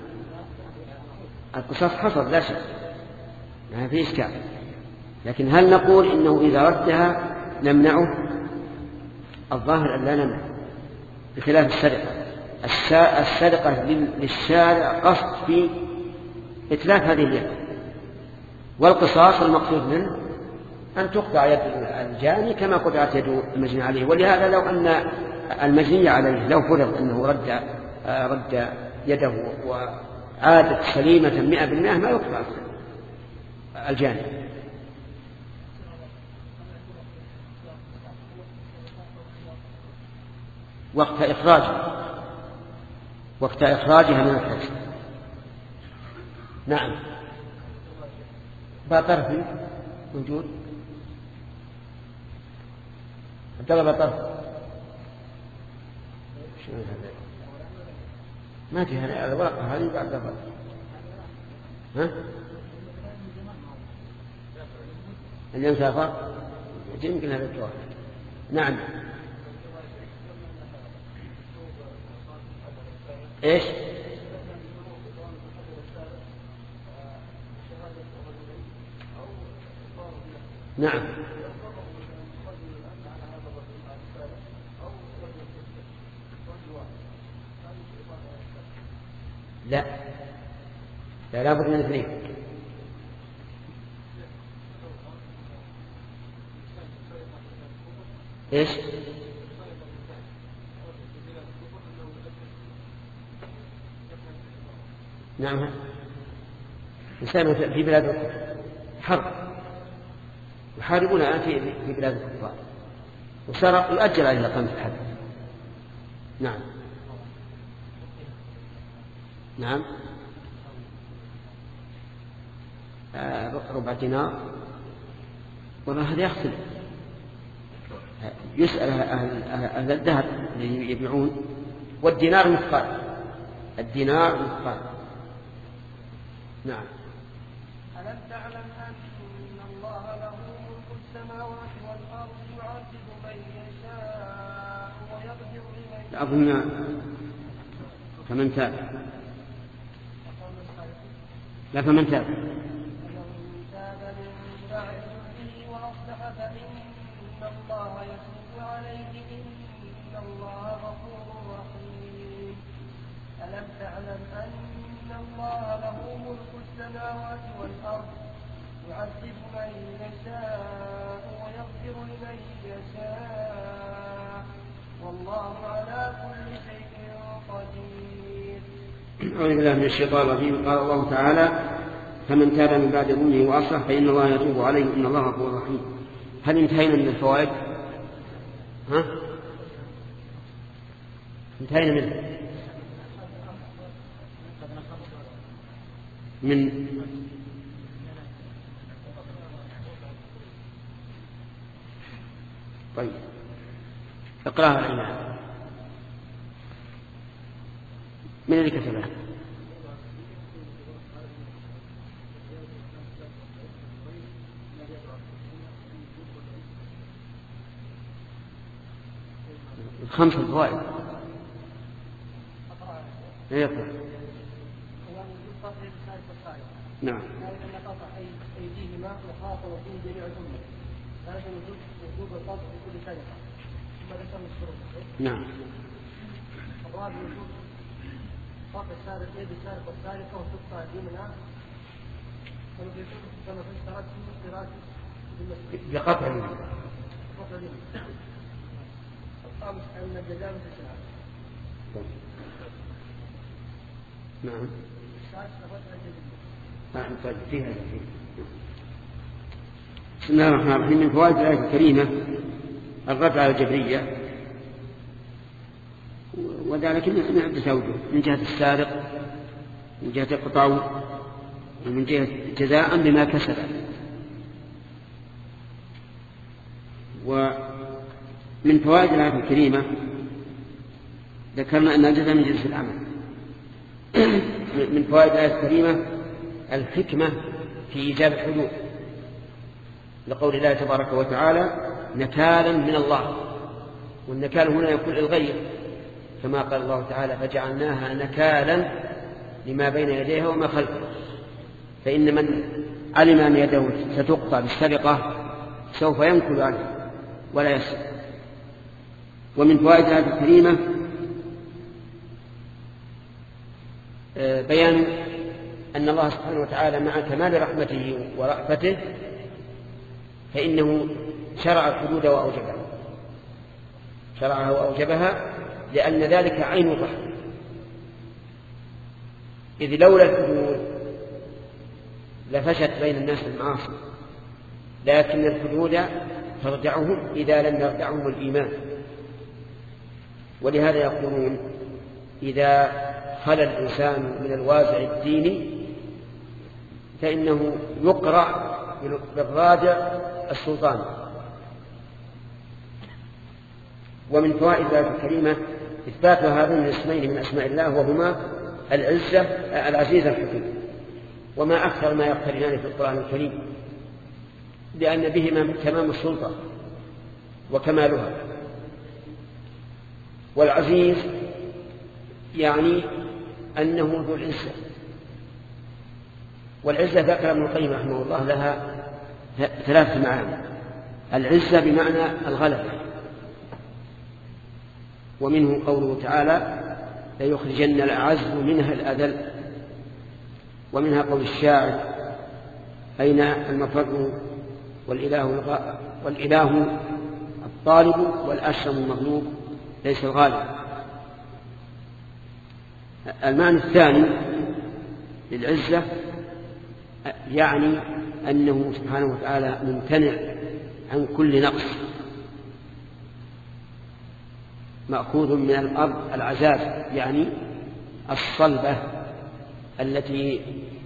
القصاص حصل لا شك ما في إشكال، لكن هل نقول إنه إذا ردها نمنعه؟ الظاهر أن لا نمنع، بخلاف السرقة. السرقة للشارع قصد في إتلاف هذه اليد، والقصاص المقصود منه أن تقطع يد الجاني كما قطعت يد المجني عليه. ولهذا لو أن المجني عليه لو فرض أنه رد يده وعادت سليمة 100% ما يقطع الجاني. وقت إخراجها من الحبس. نعم باطرفي موجود عبد الله باطرف ما في هذه الورقة هذه بعد ضبط ها اليوم سافر يمكن هذا الجواب. نعم ايش نعم لا بد من اثنين. ايش نعم إنسان في بلاد حرب يحاربون الآن في بلاد الكفار وسرق يؤجل عليه إقامة الحد. نعم نعم ربع دينار والله هذا يختلف. يسأل أهل الذهب الذي يبيعون والدينار مثقال. نعم ألم تعلم أن الله له ملك السماوات والأرض يعذب من يشاء ويغفر لمن يشاء. أظن فمن تاب لا فمن تاب من بعد ذنبه وأصلح فإن الله يتوب عليه إن الله غفور رحيم. ألم تعلم أن الله له ملك السماوات والأرض يعذب من يشاء ويغفر لمن يشاء والله على كل شيء قدير. أعوذ بالله من الشيطان الرجيم. قال الله تعالى فمن تاب من بعد ظلمه وأصلح فإن الله يتوب عليه إن الله غفور رحيم. هل انتهينا من الفوائد؟ انتهينا من طيب اقراها الآن. من اللي كتبها؟ خمس الفوائد. نعم أيديهما وخاطر فيه جميع الأمة. هذا وجوب القطع في كل سرقة. ثم ذكر الشروط. نعم. الرابع وجوب قطع السارق يد السارق والسارقة وتقطع يمنى. كما في اشتراك في قراءة بقطع اليمين. الخامس أن الجزاء مثل الشهادة. نعم. طيب في هذا بسم الله الرحمن الرحيم. من فوائد الآية الكريمة الرد على الجبرية، وذلك من عدة أوجه: من جهة السارق، من جهة القطع، ومن جهة جزاء بما كسب. ومن فوائد الآية الكريمة ذكرنا أن الجزاء من جنس العمل. من فوائد الآية الكريمة الحكمة في إيجاب الحدود، لقول الله تبارك وتعالى نكالا من الله، والنكال هنا يكون للغير كما قال الله تعالى فجعلناها نكالا لما بين يديها وما خلفها، فإن من علم أن يده ستقطع بالسرقة سوف ينكل عنها ولا يسرق. ومن فوائد الآية الكريمة بيان أن الله سبحانه وتعالى مع كمال رحمته ورأفته فإنه شرع الحدود وأوجبها، شرعها وأوجبها لأن ذلك عين الرحمة، إذ لولا الحدود لفشت بين الناس المعاصي، لكن الحدود ترجعهم إذا لم يرجعهم الإيمان. ولهذا يقولون إذا خلى الإنسان من الوازع الديني فإنه يقرع بالراجع السلطان. ومن فوائد الآية الكريمة إثبات هذين الاسمين من أسماء الله وهما العزة العزيز الحكيم، وما أكثر ما يقترنان في القرآن الكريم، لأن بهما تمام السلطة وكمالها. والعزيز يعني أنه ذو العزة، والعزة ذكر ابن القيم رحمه الله لها 3 معاني. العزة بمعنى الغلبة، ومنه قوله تعالى ليخرجن الأعز منها الأذل، ومنها قول الشاعر أين المفر والإله الطالب والأشرم المغلوب ليس الغالب. المعنى الثاني للعزة يعني أنه سبحانه وتعالى ممتنع عن كل نقص، مأخوذ من الأرض العزاز يعني الصلبة التي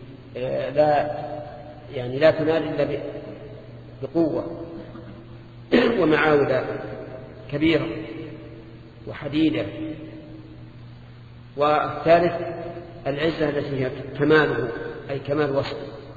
لا تنال إلا بقوة ومعاودة كبيرة وحديدة. والثالث العزة التي هي كماله أي كمال وصفه،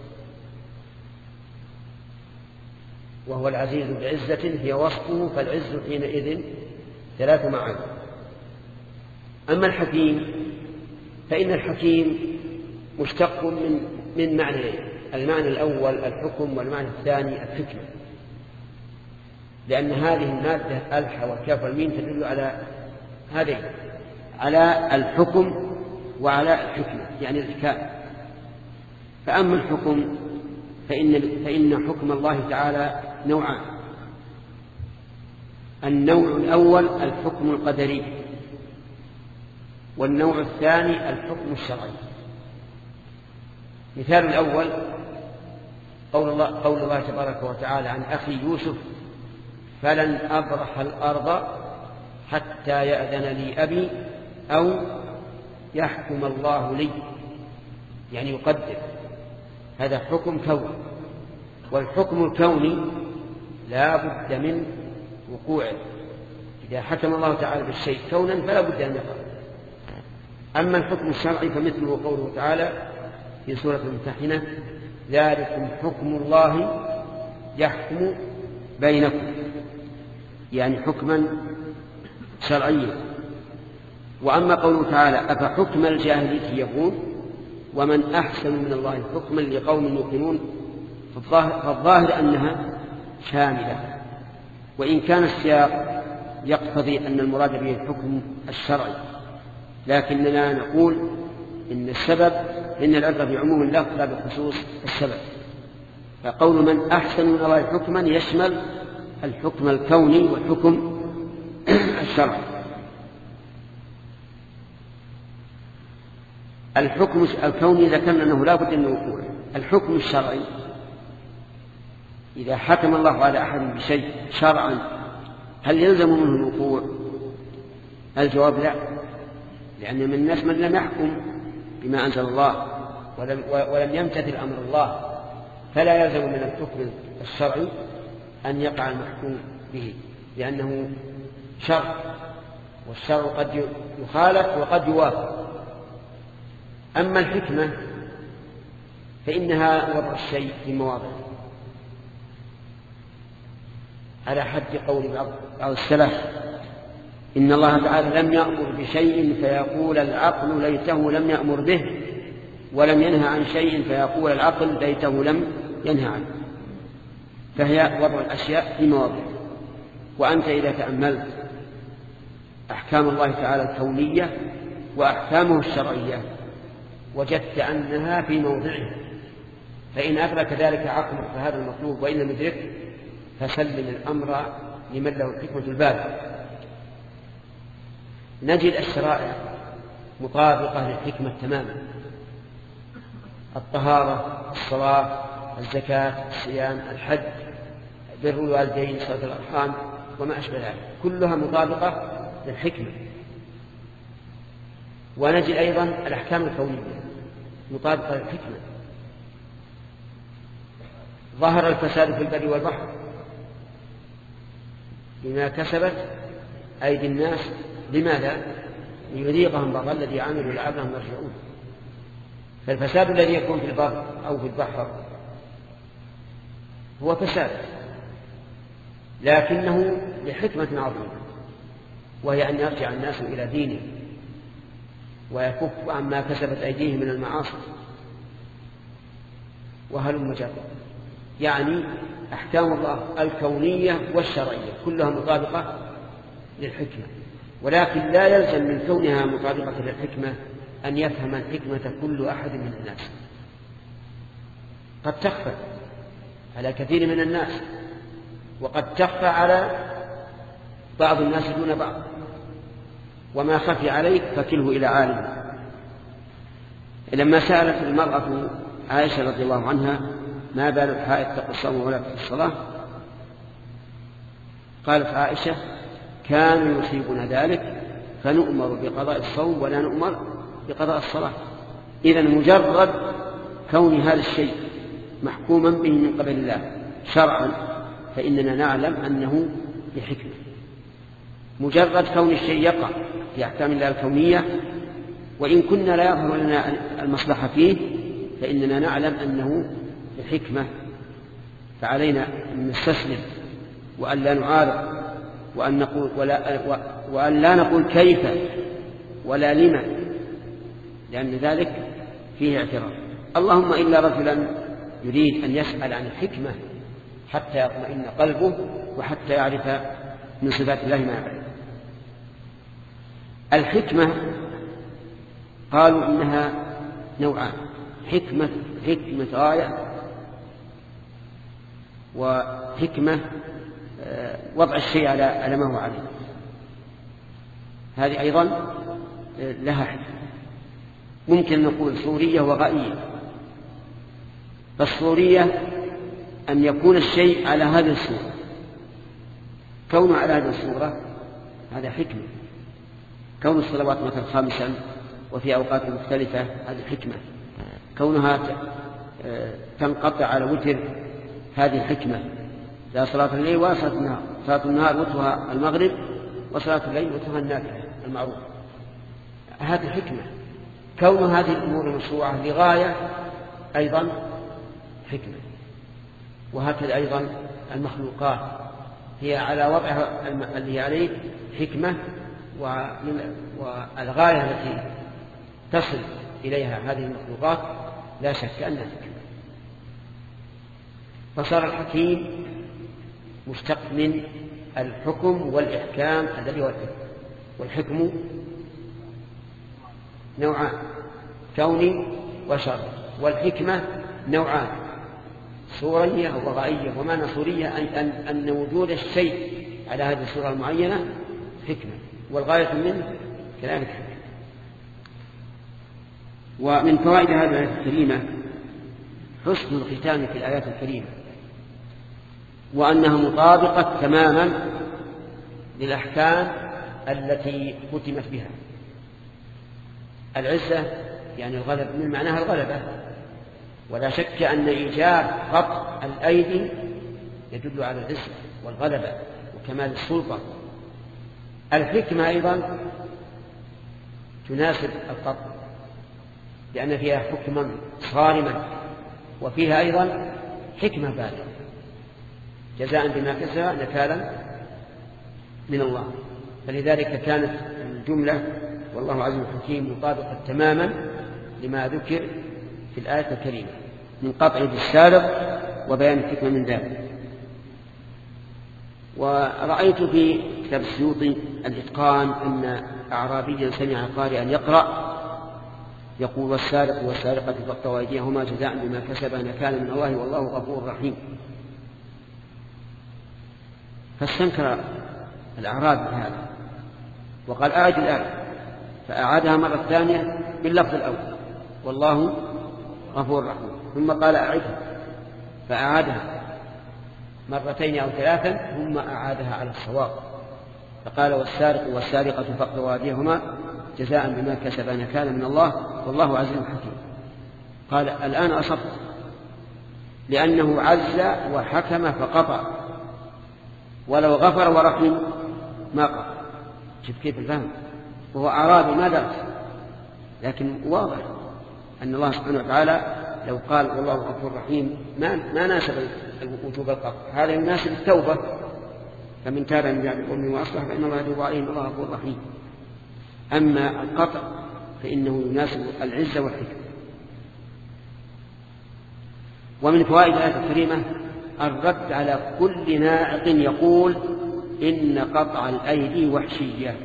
وهو العزيز بعزة هي وصفه، فالعز حينئذ 3 معاني. أما الحكيم فإن الحكيم مشتق من معنيين، المعنى الأول الحكم والمعنى الثاني الحكمة، لأن هذه المادة الح والكاف والميم تدل على هذين، على الحكم وعلى الحكمة يعني الحكاية. فأما الحكم فإن حكم الله تعالى نوعان. النوع الأول الحكم القدري، والنوع الثاني الحكم الشرعي. مثال الأول قول الله تبارك وتعالى عن أخي يوسف فلن أبرح الأرض حتى يأذن لي أبي أو يحكم الله لي، يعني يقدر. هذا حكم كوني، والحكم الكوني لا بد من وقوعه، إذا حكم الله تعالى بالشيء كونا فلا بد أن يقع. أما الحكم الشرعي فمثله قوله تعالى في سورة الممتحنة ذلكم حكم الله يحكم بينكم، يعني حكما شرعيا. وأما قوله تعالى أفحكم الجاهلية يبغون ومن أحسن من الله حكما لقوم يوقنون، فالظاهر أنها شاملة، وإن كان السياق يقتضي أن المراد به الحكم الشرعي، لكننا نقول إن العبرة بعموم اللفظ لا بخصوص السبب. فقول من أحسن من الله حكما يشمل الحكم الكوني والحكم الشرعي. الحكم الكوني ذكرنا أنه لا بد من وقوعه. الحكم الشرعي إذا حكم الله على أحد بشيء شرعا هل يلزم منه الوقوع؟ الجواب لا، لأن من الناس من لم يحكم بما أنزل الله ولم يمتثل أمر الله، فلا يلزم من الحكم الشرعي أن يقع المحكوم به، لأنه شرع، والشرع قد يخالف وقد يوافق. أما الحكمة فإنها وضع الشيء في مواضعه، على حد قول بعض السلف إن الله تعالى لم يأمر بشيء فيقول العقل ليته لم يأمر به ولم ينهى عن شيء فيقول العقل ليته لم ينهى عنه، فهي وضع الأشياء في مواضعها. وأنت إذا تأملت أحكام الله تعالى الكونية وأحكامه الشرعية وجدت أنها في موضعها، فإن أدرك ذلك عقلك فهذا المطلوب، وإن لم يدرك فسلم الأمر لمن له الحكمة البالغة. نجد الشرائع مطابقة للحكمة تماما، الطهارة، الصلاة، الزكاة، الصيام، الحج، بر الوالدين، صلة الأرحام وما أشبه ذلك، كلها مطابقة للحكمة. ونجد أيضا الأحكام الكونية مطابقة للحكمة. ظهر الفساد في البر والبحر بما كسبت أيدي الناس، لماذا؟ ليذيقهم بعض الذي عملوا لعلهم يرجعون. فالفساد الذي يكون في البر أو في البحر هو فساد، لكنه لحكمة عظيمة، وهي أن يرجع الناس إلى دينه ويكف عما كسبت أيديهم من المعاصي. وهلم جرا، يعني أحكام الله الكونية والشرعية كلها مطابقة للحكمة، ولكن لا يلزم من كونها مطابقة للحكمة أن يفهم الحكمة كل أحد من الناس. قد تخفى على كثير من الناس، وقد تخفى على بعض الناس دون بعض، وما خفي عليك فكله إلى عالم. لما سألت المرأة عائشة رضي الله عنها ما بال الحائض تقضي الصوم ولا تقضي الصلاة، قالت عائشة كان يصيبنا ذلك فنؤمر بقضاء الصوم ولا نؤمر بقضاء الصلاة. إذن مجرد كون هذا الشيء محكوما به من قبل الله شرعا فإننا نعلم أنه بحكمة. مجرد كون الشيء يقع في أحكام الله الكونية وإن كنا لا يظهر لنا المصلحة فيه فإننا نعلم أنه بحكمة، فعلينا أن نستسلم وأن لا نعارض وأن لا نقول كيف ولا لما، لأن ذلك فيه اعتراض. اللهم إلا رجلا يريد أن يسأل عن الحكمة حتى يطمئن قلبه وحتى يعرف من صفات الله ما يعرف. الحكمة قالوا إنها نوعان: حكمة غاية، وحكمة وضع الشيء على ما هو عليه. هذه أيضا لها حكمة. ممكن نقول صورية وغائية. فالصورية أن يكون الشيء على هذه الصورة، كونه على هذه الصورة هذا حكمة. كون الصلوات مثلا 5 وفي أوقات مختلفة هذه حكمة. كونها تنقطع على وتر هذه حكمة. لا صلاة الليل ولا صلاة النهار، صلاة النهار وترها المغرب وصلاة الليل وترها النافلة المعروف، هذه حكمة. كون هذه الأمور المشروعة لغاية أيضا حكمة. وهكذا أيضا المخلوقات هي على وضعها الذي عليه حكمة، والغاية التي تصل إليها هذه المخلوقات لا شك أنها حكمة. فصار الحكيم مشتق من الحكم والإحكام الذي هو الحكم. والحكم نوعان: كوني وشرعي. والحكمة نوعان: صورية وغائية. ومعنى صورية أن وجود الشيء على هذه الصورة المعينة حكمة، والغاية منه كذلك حكمة. ومن فوائد هذه الآية الكريمة حسن الختام في الآيات الكريمة، وأنها مطابقة تماما للأحكام التي ختمت بها. العزة يعني الغلبة، من معناها الغلبة، ولا شك أن إيجاب قطع الأيدي يدل على العزة والغلبة وكمال السلطة. الحكمة أيضا تناسب القطع لأن فيها حكما صارما، وفيها أيضا حكمة بالغة جزاء بما كسب نكالا من الله. فلذلك كانت الجملة والله عز وجل حكيم مطابقة تماما لما ذكر في الآية الكريمة من قطع يد السارق وبيان الحكمة من ذلك. ورأيت في كتاب السيوطي الإتقان أن أعرابيا سمع قارئا يقرأ يقول والسارق والسارقة فاقطعوا أيديهما جزاء بما كسبا نكالا من الله والله غفور رحيم. فاستنكر الأعرابي هذا وقال أعد الآية، فأعادها مرة ثانية باللفظ الأول والله غفور رحيم، ثم قال أعدها فأعادها مرتين أو ثلاثا ثم أعادها على الصواب، فقال والسارق والسارقة فاقطعوا أيديهما جزاء بما كسبا نكالا من الله والله عزيز حكيم. قال الآن أصبت، لأنه عز وحكم فقطع، ولو غفر ورحم ما قطع. شوف كيف الفهم، وهو أعرابي ما درس، لكن واضح أن الله سبحانه وتعالى لو قال والله غفور رحيم ما ناسب وجوب القطع، هذا يناسب التوبة، فمن تاب من بعد ظلم وأصلح فإن الله يتوب عليه إن الله غفور رحيم. أما القطع فإنه يناسب العزة والحكمة. ومن فوائد الآية الكريمة الرد على كل ناعق يقول إن قطع الأيدي وحشية،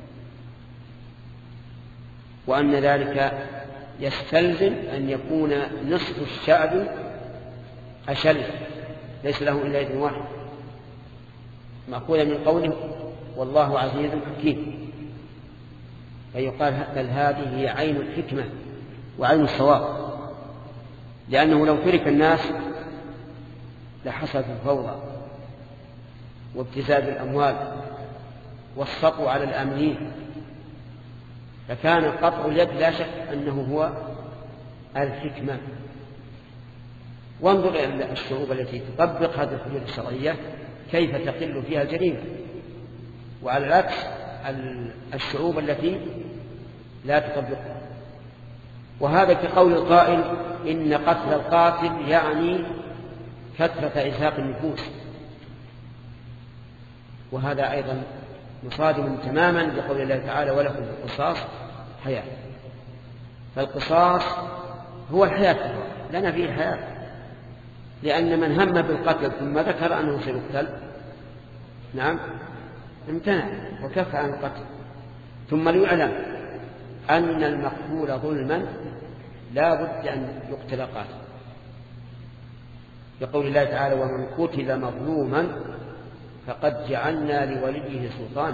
وأن ذلك يستلزم أن يكون نصف الشعب أشل ليس له إلا يد واحد، مأخوذا من قوله والله عزيز حكيم، فيقال بل هذه هي عين الحكمة وعين الصواب، لأنه لو ترك الناس لحصلت الفوضى وابتزاز الأموال والسطو على الآمنين، فكان قطع اليد لا شك أنه هو الحكمة. وانظر إلى الشعوب التي تطبق هذه الحدود الشرعية كيف تقل فيها الجريمة، وعلى العكس الشعوب التي لا تطبقها. وهذا كقول القائل إن قتل القاتل يعني كثرة إزهاق النفوس، وهذا أيضا مصادم تماما بقول الله تعالى ولكم في القصاص حياة، فالقصاص هو الحياة لنا فيه حياة، لأن من هم بالقتل ثم ذكر أنه سيقتل نعم امتنع وكف عن القتل. ثم ليعلم أن المقتول ظلما لا بد أن يقتل قاتل، يقول الله تعالى ومن قتل مظلوما فقد جعلنا لوليه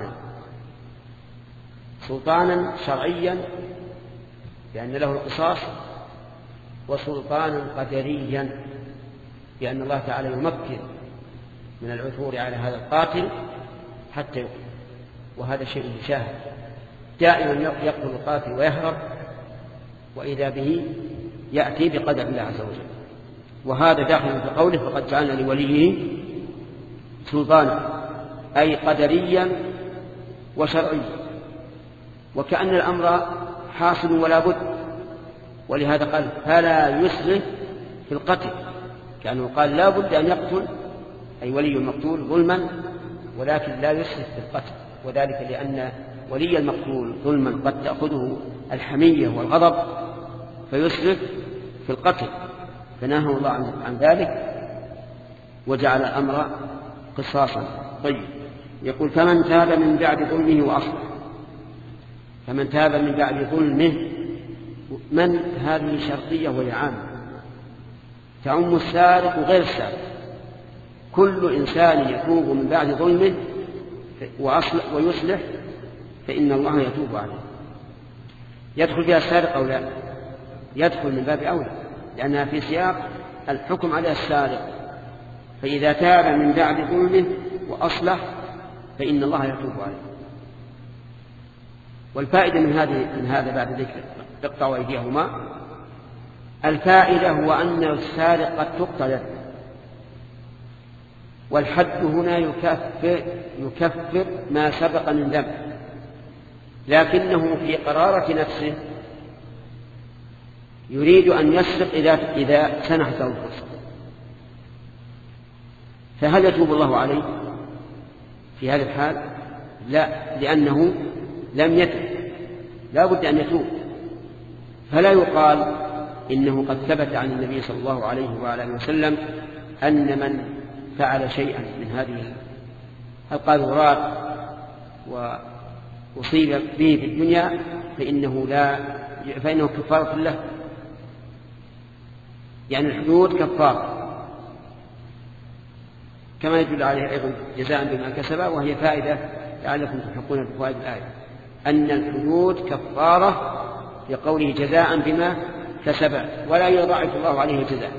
سلطانا شرعيا لأن له القصاص، وسلطانا قدريا لأن الله تعالى يمكن من العثور على هذا القاتل حتى يقتل. وهذا شيء مشاهد، دائما يقتل القاتل ويهرب، وإذا به يأتي بقدر الله عز وجل. وهذا داخل في قوله فقد جعلنا لوليه سلطانا أي قدريا وشرعيا، وكأن الأمر حاصل ولا بد، ولهذا قال فلا يسرف في القتل، كأنه قال لا بد أن يقتل أي ولي المقتول ظلما، ولكن لا يسرف في القتل، وذلك لأن ولي المقتول ظلما قد تأخذه الحمية والغضب فيسرف في القتل، فنهى الله عن ذلك وجعل الأمر قصاصا. طيب، يقول فمن تاب من بعد ظلمه وأصلح. فمن تاب من بعد ظلمه، من هذه شرطية وهي عامة تعم السارق وغير السارق، كل إنسان يتوب من بعد ظلمه ويصلح فإن الله يتوب عليه. يدخل فيها السارق أو لا؟ يدخل من باب أولى، لأنها في سياق الحكم على السارق، فإذا تاب من بعد ظلمه وأصلح فإن الله يتوب عليه. والفائدة من هذا بعد ذكر اقطعوا أيديهما، الفائدة هو أن السارق قد تقطع يده، والحد هنا يكفر ما سبق من ذنب، لكنه في قرارة نفسه يريد أن يسرق إذا سنحت له الفرصة، فهل يتوب الله عليه في هذا الحال؟ لا، لأنه لم يتب، لا بد أن يتوب، فلا يقال إنه قد ثبت عن النبي صلى الله عليه وعلى آله وسلم أن من فعل شيئا من هذه القاذورات وأصيب به في الدنيا فإنه كفارة له، يعني الحدود كفارة، كما يدل عليه أيضا جزاء بما كسب، وهي فائدة لعلكم تحقون بفوائد الآية أن الحدود كفارة لقوله جزاء بما كسب ولا يضاعف الله عليه الجزاء.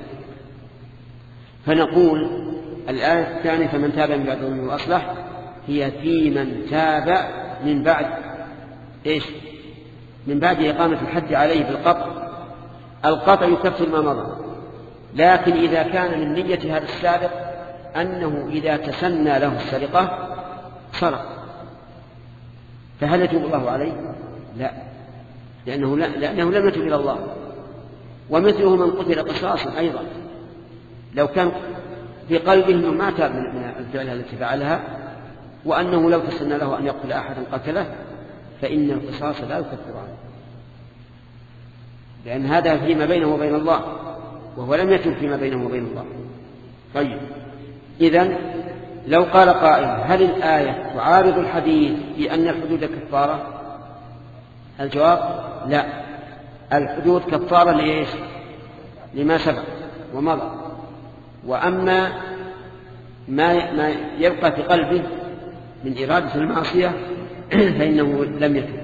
فنقول الآية الثانية فمن تاب من بعد ظلم وأصلح هي في من تاب من بعد إيش؟ من بعد إقامة الحد عليه بالقطع. القطع يكفر ما مضى، لكن إذا كان من نية هذا السابق أنه إذا تسنى له السرقة سرق، فهل يتوب الله عليه؟ لا، لأنه لم يتوب إلى الله. ومثله من قتل قصاصا أيضا، لو كان في قلبه أنه ما تاب من الفعل التي فعلها وأنه لو تسنى له أن يقتل أحدا قتله فإن القصاص لا يكفر عنه، لأن هذا فيما بينه وبين الله، وهو لم يتب فيما بينه وبين الله. طيب، إذن لو قال قائل هل الآية تعارض الحديث بأن الحدود كفارة؟ الجواب لا، الحدود كفارة لإيش؟ لما سبق ومضى، وأما ما يبقى في قلبه من إرادة المعصية فإنه لم يتب.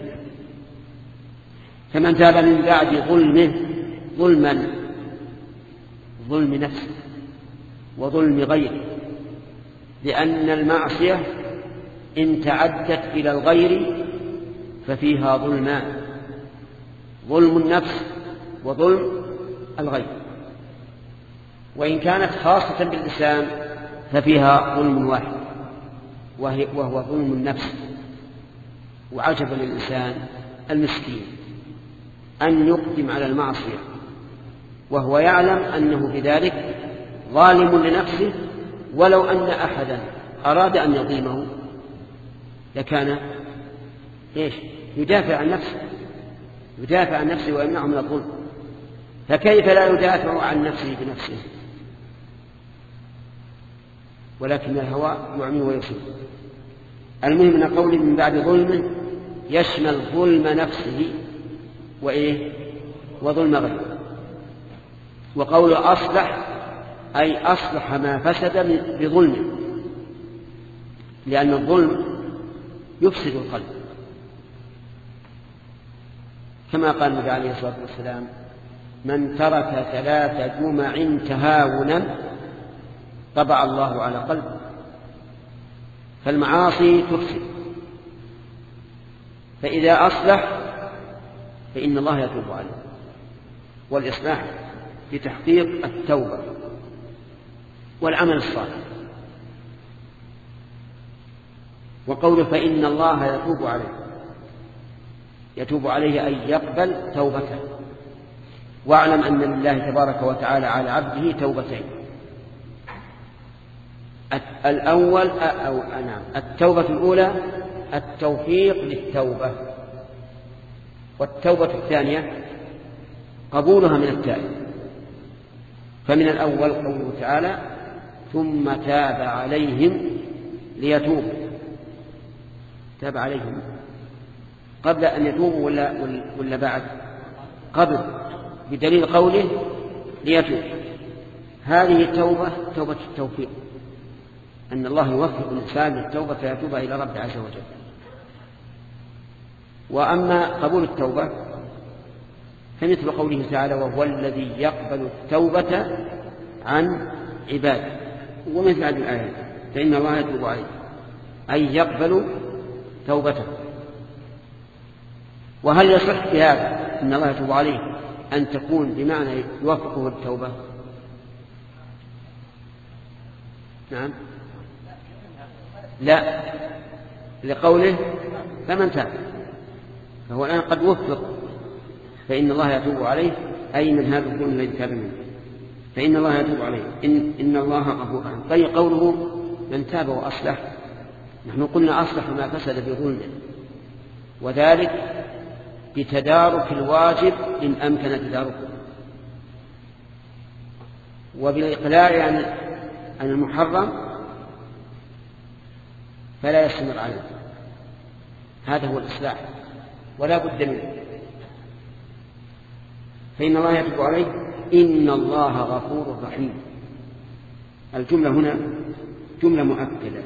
فمن تاب من بعد ظلمه ظلم نفسه وظلم غيره، لأن المعصية إن تعدت إلى الغير ففيها ظلمان: ظلم النفس وظلم الغير. وإن كانت خاصة بالإنسان ففيها ظلم واحد وهو ظلم النفس. وعجب للإنسان المسكين أن يقدم على المعصية وهو يعلم أنه بذلك ظالم لنفسه، ولو أن أحدا أراد أن يظلمه لكان يدافع عن نفسه ويمنعه من الظلم، فكيف لا يدافع عن نفسه بنفسه؟ ولكن الهوى يعمي ويصيب. المهم أن قوله من بعد ظلمه يشمل ظلم نفسه وظلم غيره. وقول أصلح أي أصلح ما فسد بظلمه، لأن الظلم يفسد القلب، كما قال النبي عليه الصلاة والسلام: من ترك 3 جمع تهاونا طبع الله على قلبه. فالمعاصي تفسد، فإذا أصلح فإن الله يتوب عليه. والإصلاح لتحقيق التوبة والعمل الصالح. وقوله فإن الله يتوب عليه أي يقبل توبته. واعلم أن لله تبارك وتعالى على عبده توبتين: التوبة الأولى التوفيق للتوبة، والتوبة الثانية قبولها من التائب. فمن الأول قوله تعالى: ثم تاب عليهم ليتوبوا. تاب عليهم قبل أن يتوبوا ولا بعد؟ قبل، بدليل قوله ليتوب. هذه التوبة توبة التوفيق، أن الله يوفق الإنسان للتوبة فيتوب إلى رب عز وجل. وأما قبول التوبة فمثل قوله تعالى: وهو الذي يقبل التوبة عن عباده. ومثل هذه الآية: فإن الله يتوب عليه أي يقبل توبته. وهل يصح في هذا إن الله يتوب عليه أن تكون بمعنى يوفقه التوبة؟ نعم، لا، لقوله فمن تاب، فهو الآن قد وفق، فإن الله يتوب عليه أي من هذا الظلم الذي تاب منه، فإن الله يتوب عليه إن الله غفور رحيم. طيب، قوله من تاب وأصلح، نحن قلنا أصلح ما فسد بظلمه، وذلك بتدارك الواجب إن أمكن تداركه. وبالإقلاع عن المحرم فلا يستمر عليه. هذا هو الإصلاح ولا بد منه. فإن الله يتوب عليه إن الله غفور رحيم. الجملة هنا جملة مؤكدة،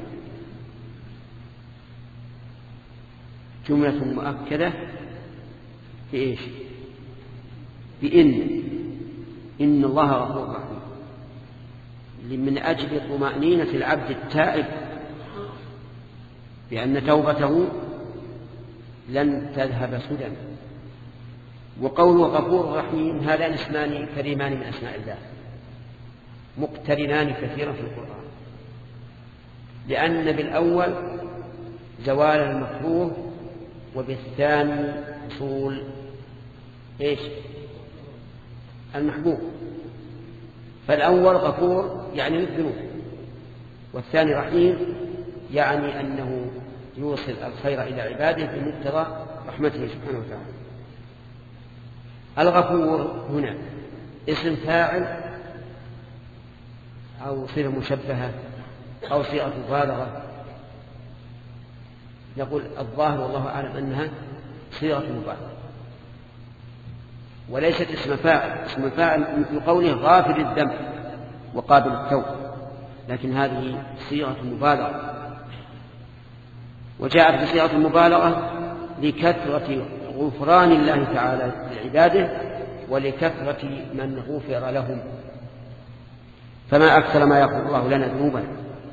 جملة مؤكدة في إيش؟ إن الله غفور رحيم، من أجل طمأنينة العبد التائب بأن توبته لن تذهب سدى. وقوله غفور رحيم هذان اسمان كريمان من أسماء الله مقترنان كثيرا في القرآن، لأن بالأول زوال المكروه وبالثاني حصول إيش؟ المحبوب. فالأول غفور يعني للذنوب، والثاني رحيم يعني أنه يوصل الخير إلى عباده بمقتضى رحمته سبحانه وتعالى. الغفور هنا اسم فاعل أو صيغة مشبهة أو صيغة مبالغة. نقول الظاهر والله أعلم أنها صيغة مبالغة وليست اسم فاعل. اسم فاعل مثل قوله غافر الذنب وقابل التوب، لكن هذه صيغة مبالغة، وجاءت بصيغة المبالغة لكثرة غفران الله تعالى لعباده ولكثرة من غفر لهم. فما أكثر ما يغفر الله لنا ذنوبنا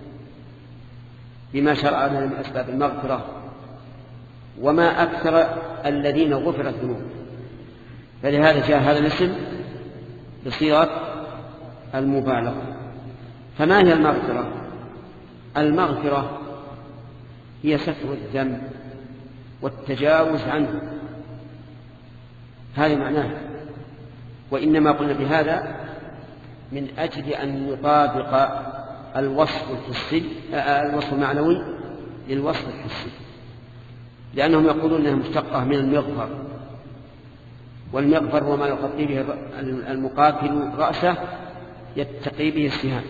بما شرع لنا من أسباب المغفرة، وما أكثر الذين غفرت ذنوبهم. فلهذا جاء هذا الاسم بصيغة المبالغة. فما هي المغفرة؟ المغفرة هي ستر الذنب والتجاوز عنه، هذا معناه. وإنما قلنا بهذا من أجل أن يطابق الوصف المعنوي للوصف الحسي، لأنهم يقولون أنها مشتقة من المغفر، والمغفر هو ما يغطي به المقاتل رأسه يتقي به السهام.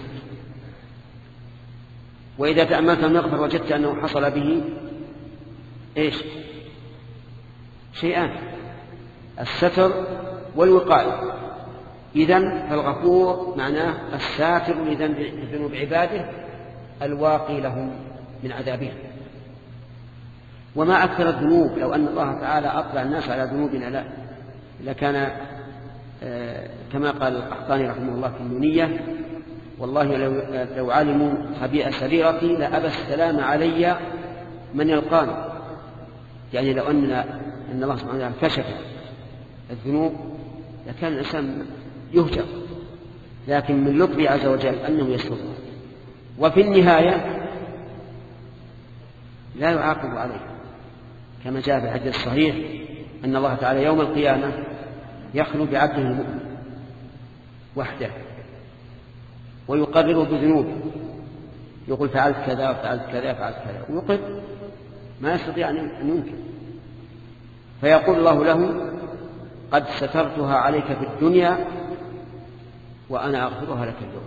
وإذا تأملت المغفر وجدت أنه حصل به إيش؟ شيئان: الستر والوقاية. إذن فالغفور معناه الساتر لذنوب عباده الواقي لهم من عذابهم. وما أكثر الذنوب، لو أن الله تعالى أطلع الناس على ذنوبنا لكان كما قال القحطاني رحمه الله في النونية: والله لو علموا خبيئة سريرتي لأبى السلام علي من يلقاني. يعني لو أن الله سبحانه وتعالى كشف الذنوب لكان الإنسان يهجر، لكن من لطفه عز وجل أنه يستر. وفي النهاية لا يعاقب عليه، كما جاء في الحديث الصحيح أن الله تعالى يوم القيامة يخلو بعبده المؤمن وحده ويقرره بذنوبه، يقول فعلت كذا وفعلت كذا فعلت كذا، ويقر ما يستطيع أن ينكر. فيقول الله له: قد سترتها عليك في الدنيا وأنا أغفرها لك اليوم،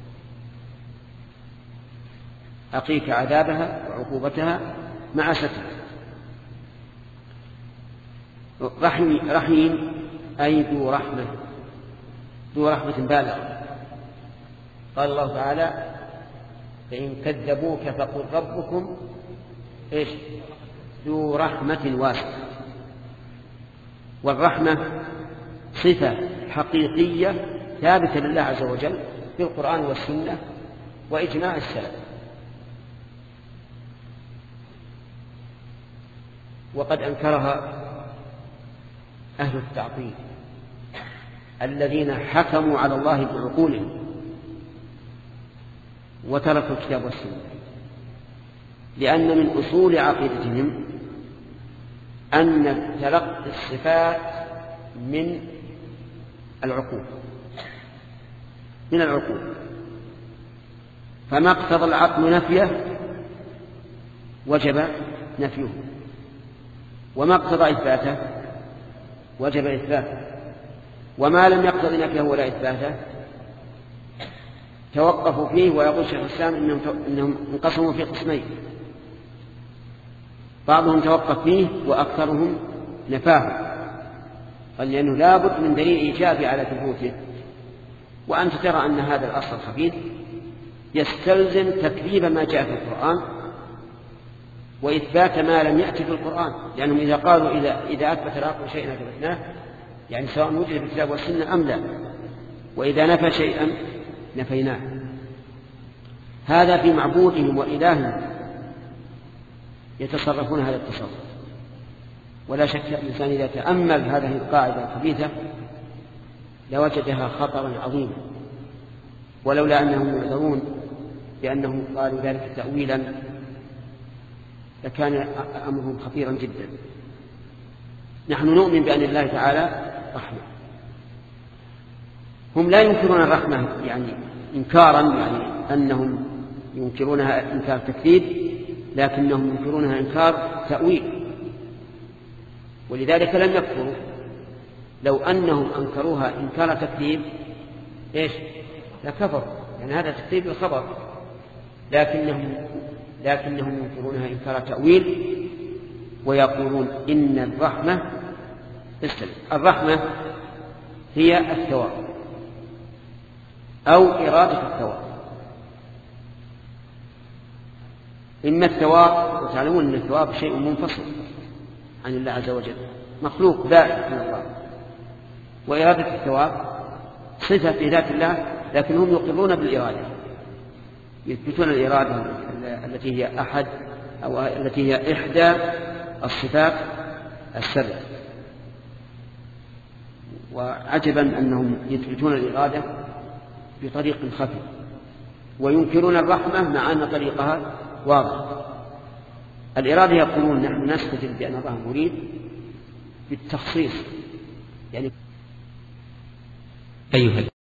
أقيك عذابها وعقوبتها مع ستر. رحيم أي ذو رحمة، ذو رحمة بالغة. قال الله تعالى: فإن كذبوك فقل ربكم إيش؟ ذو رحمة واسعة. والرحمة صفة حقيقية ثابتة لله عز وجل في القرآن والسنة وإجماع السلف. وقد أنكرها أهل التعطيل الذين حكموا على الله بعقولهم وتركوا الكتاب والسنة، لأن من أصول عقيدتهم أن تلقي الصفات من العقول، فما اقتضى العقل نفيه وجب نفيه، وما اقتضى إثباته وجب إثباته، وما لم يقتضي نفيه ولا إثباته توقفوا فيه، ويقول شيخ الإسلام إنهم انقسموا في قسمين، بعضهم توقف فيه وأكثرهم نفاه، قال لأنه لابد من دليل إيجابي على ثبوته. وأنت ترى أن هذا الأصل الخبيث يستلزم تكذيب ما جاء في القرآن وإثبات ما لم يأتي في القرآن، لأنهم إذا قالوا إذا أثبت العقل شيئا أثبتناه، يعني سواء وجد في الكتاب والسنة أم لا، وإذا نفى شيئا نفيناه. هذا في معبودهم وإلههم يتصرفون هذا التصرف. ولا شك الإنسان إذا تأمل هذه القاعدة الخبيثة لوجدها خطرا عظيما، ولولا أنهم يعذرون بأنهم قالوا ذلك تأويلا لكان أمرهم خطيرا جدا. نحن نؤمن بأن الله تعالى رحمة، هم لا ينكرون الرحمة يعني إنكارا، يعني أنهم ينكرونها إنكار تكذيب، لكنهم ينكرونها إنكار تأويل، ولذلك لم يكفروا. لو أنهم أنكروها إنكار تكذيب إيش لكفروا، يعني هذا تكذيب الخبر، لكنهم ينكرونها إنكار تأويل، ويقولون إن الرحمة هي الثواب أو إرادة الثواب. إما الثواب، وتعلمون أن الثواب شيء منفصل عن الله عز وجل، مخلوق ذات من الله، وإرادة الثواب صفة في ذات الله، لكن هم يقرون بالإرادة، يثبتون الإرادة التي هي أحد أو التي هي إحدى الصفات السبع. وعجبا أنهم يثبتون الإرادة بطريق خفي وينكرون الرحمة مع أن طريقها واضح. الإرادة يقولون نحن نستدل بأن الله مريد بالتخصيص، يعني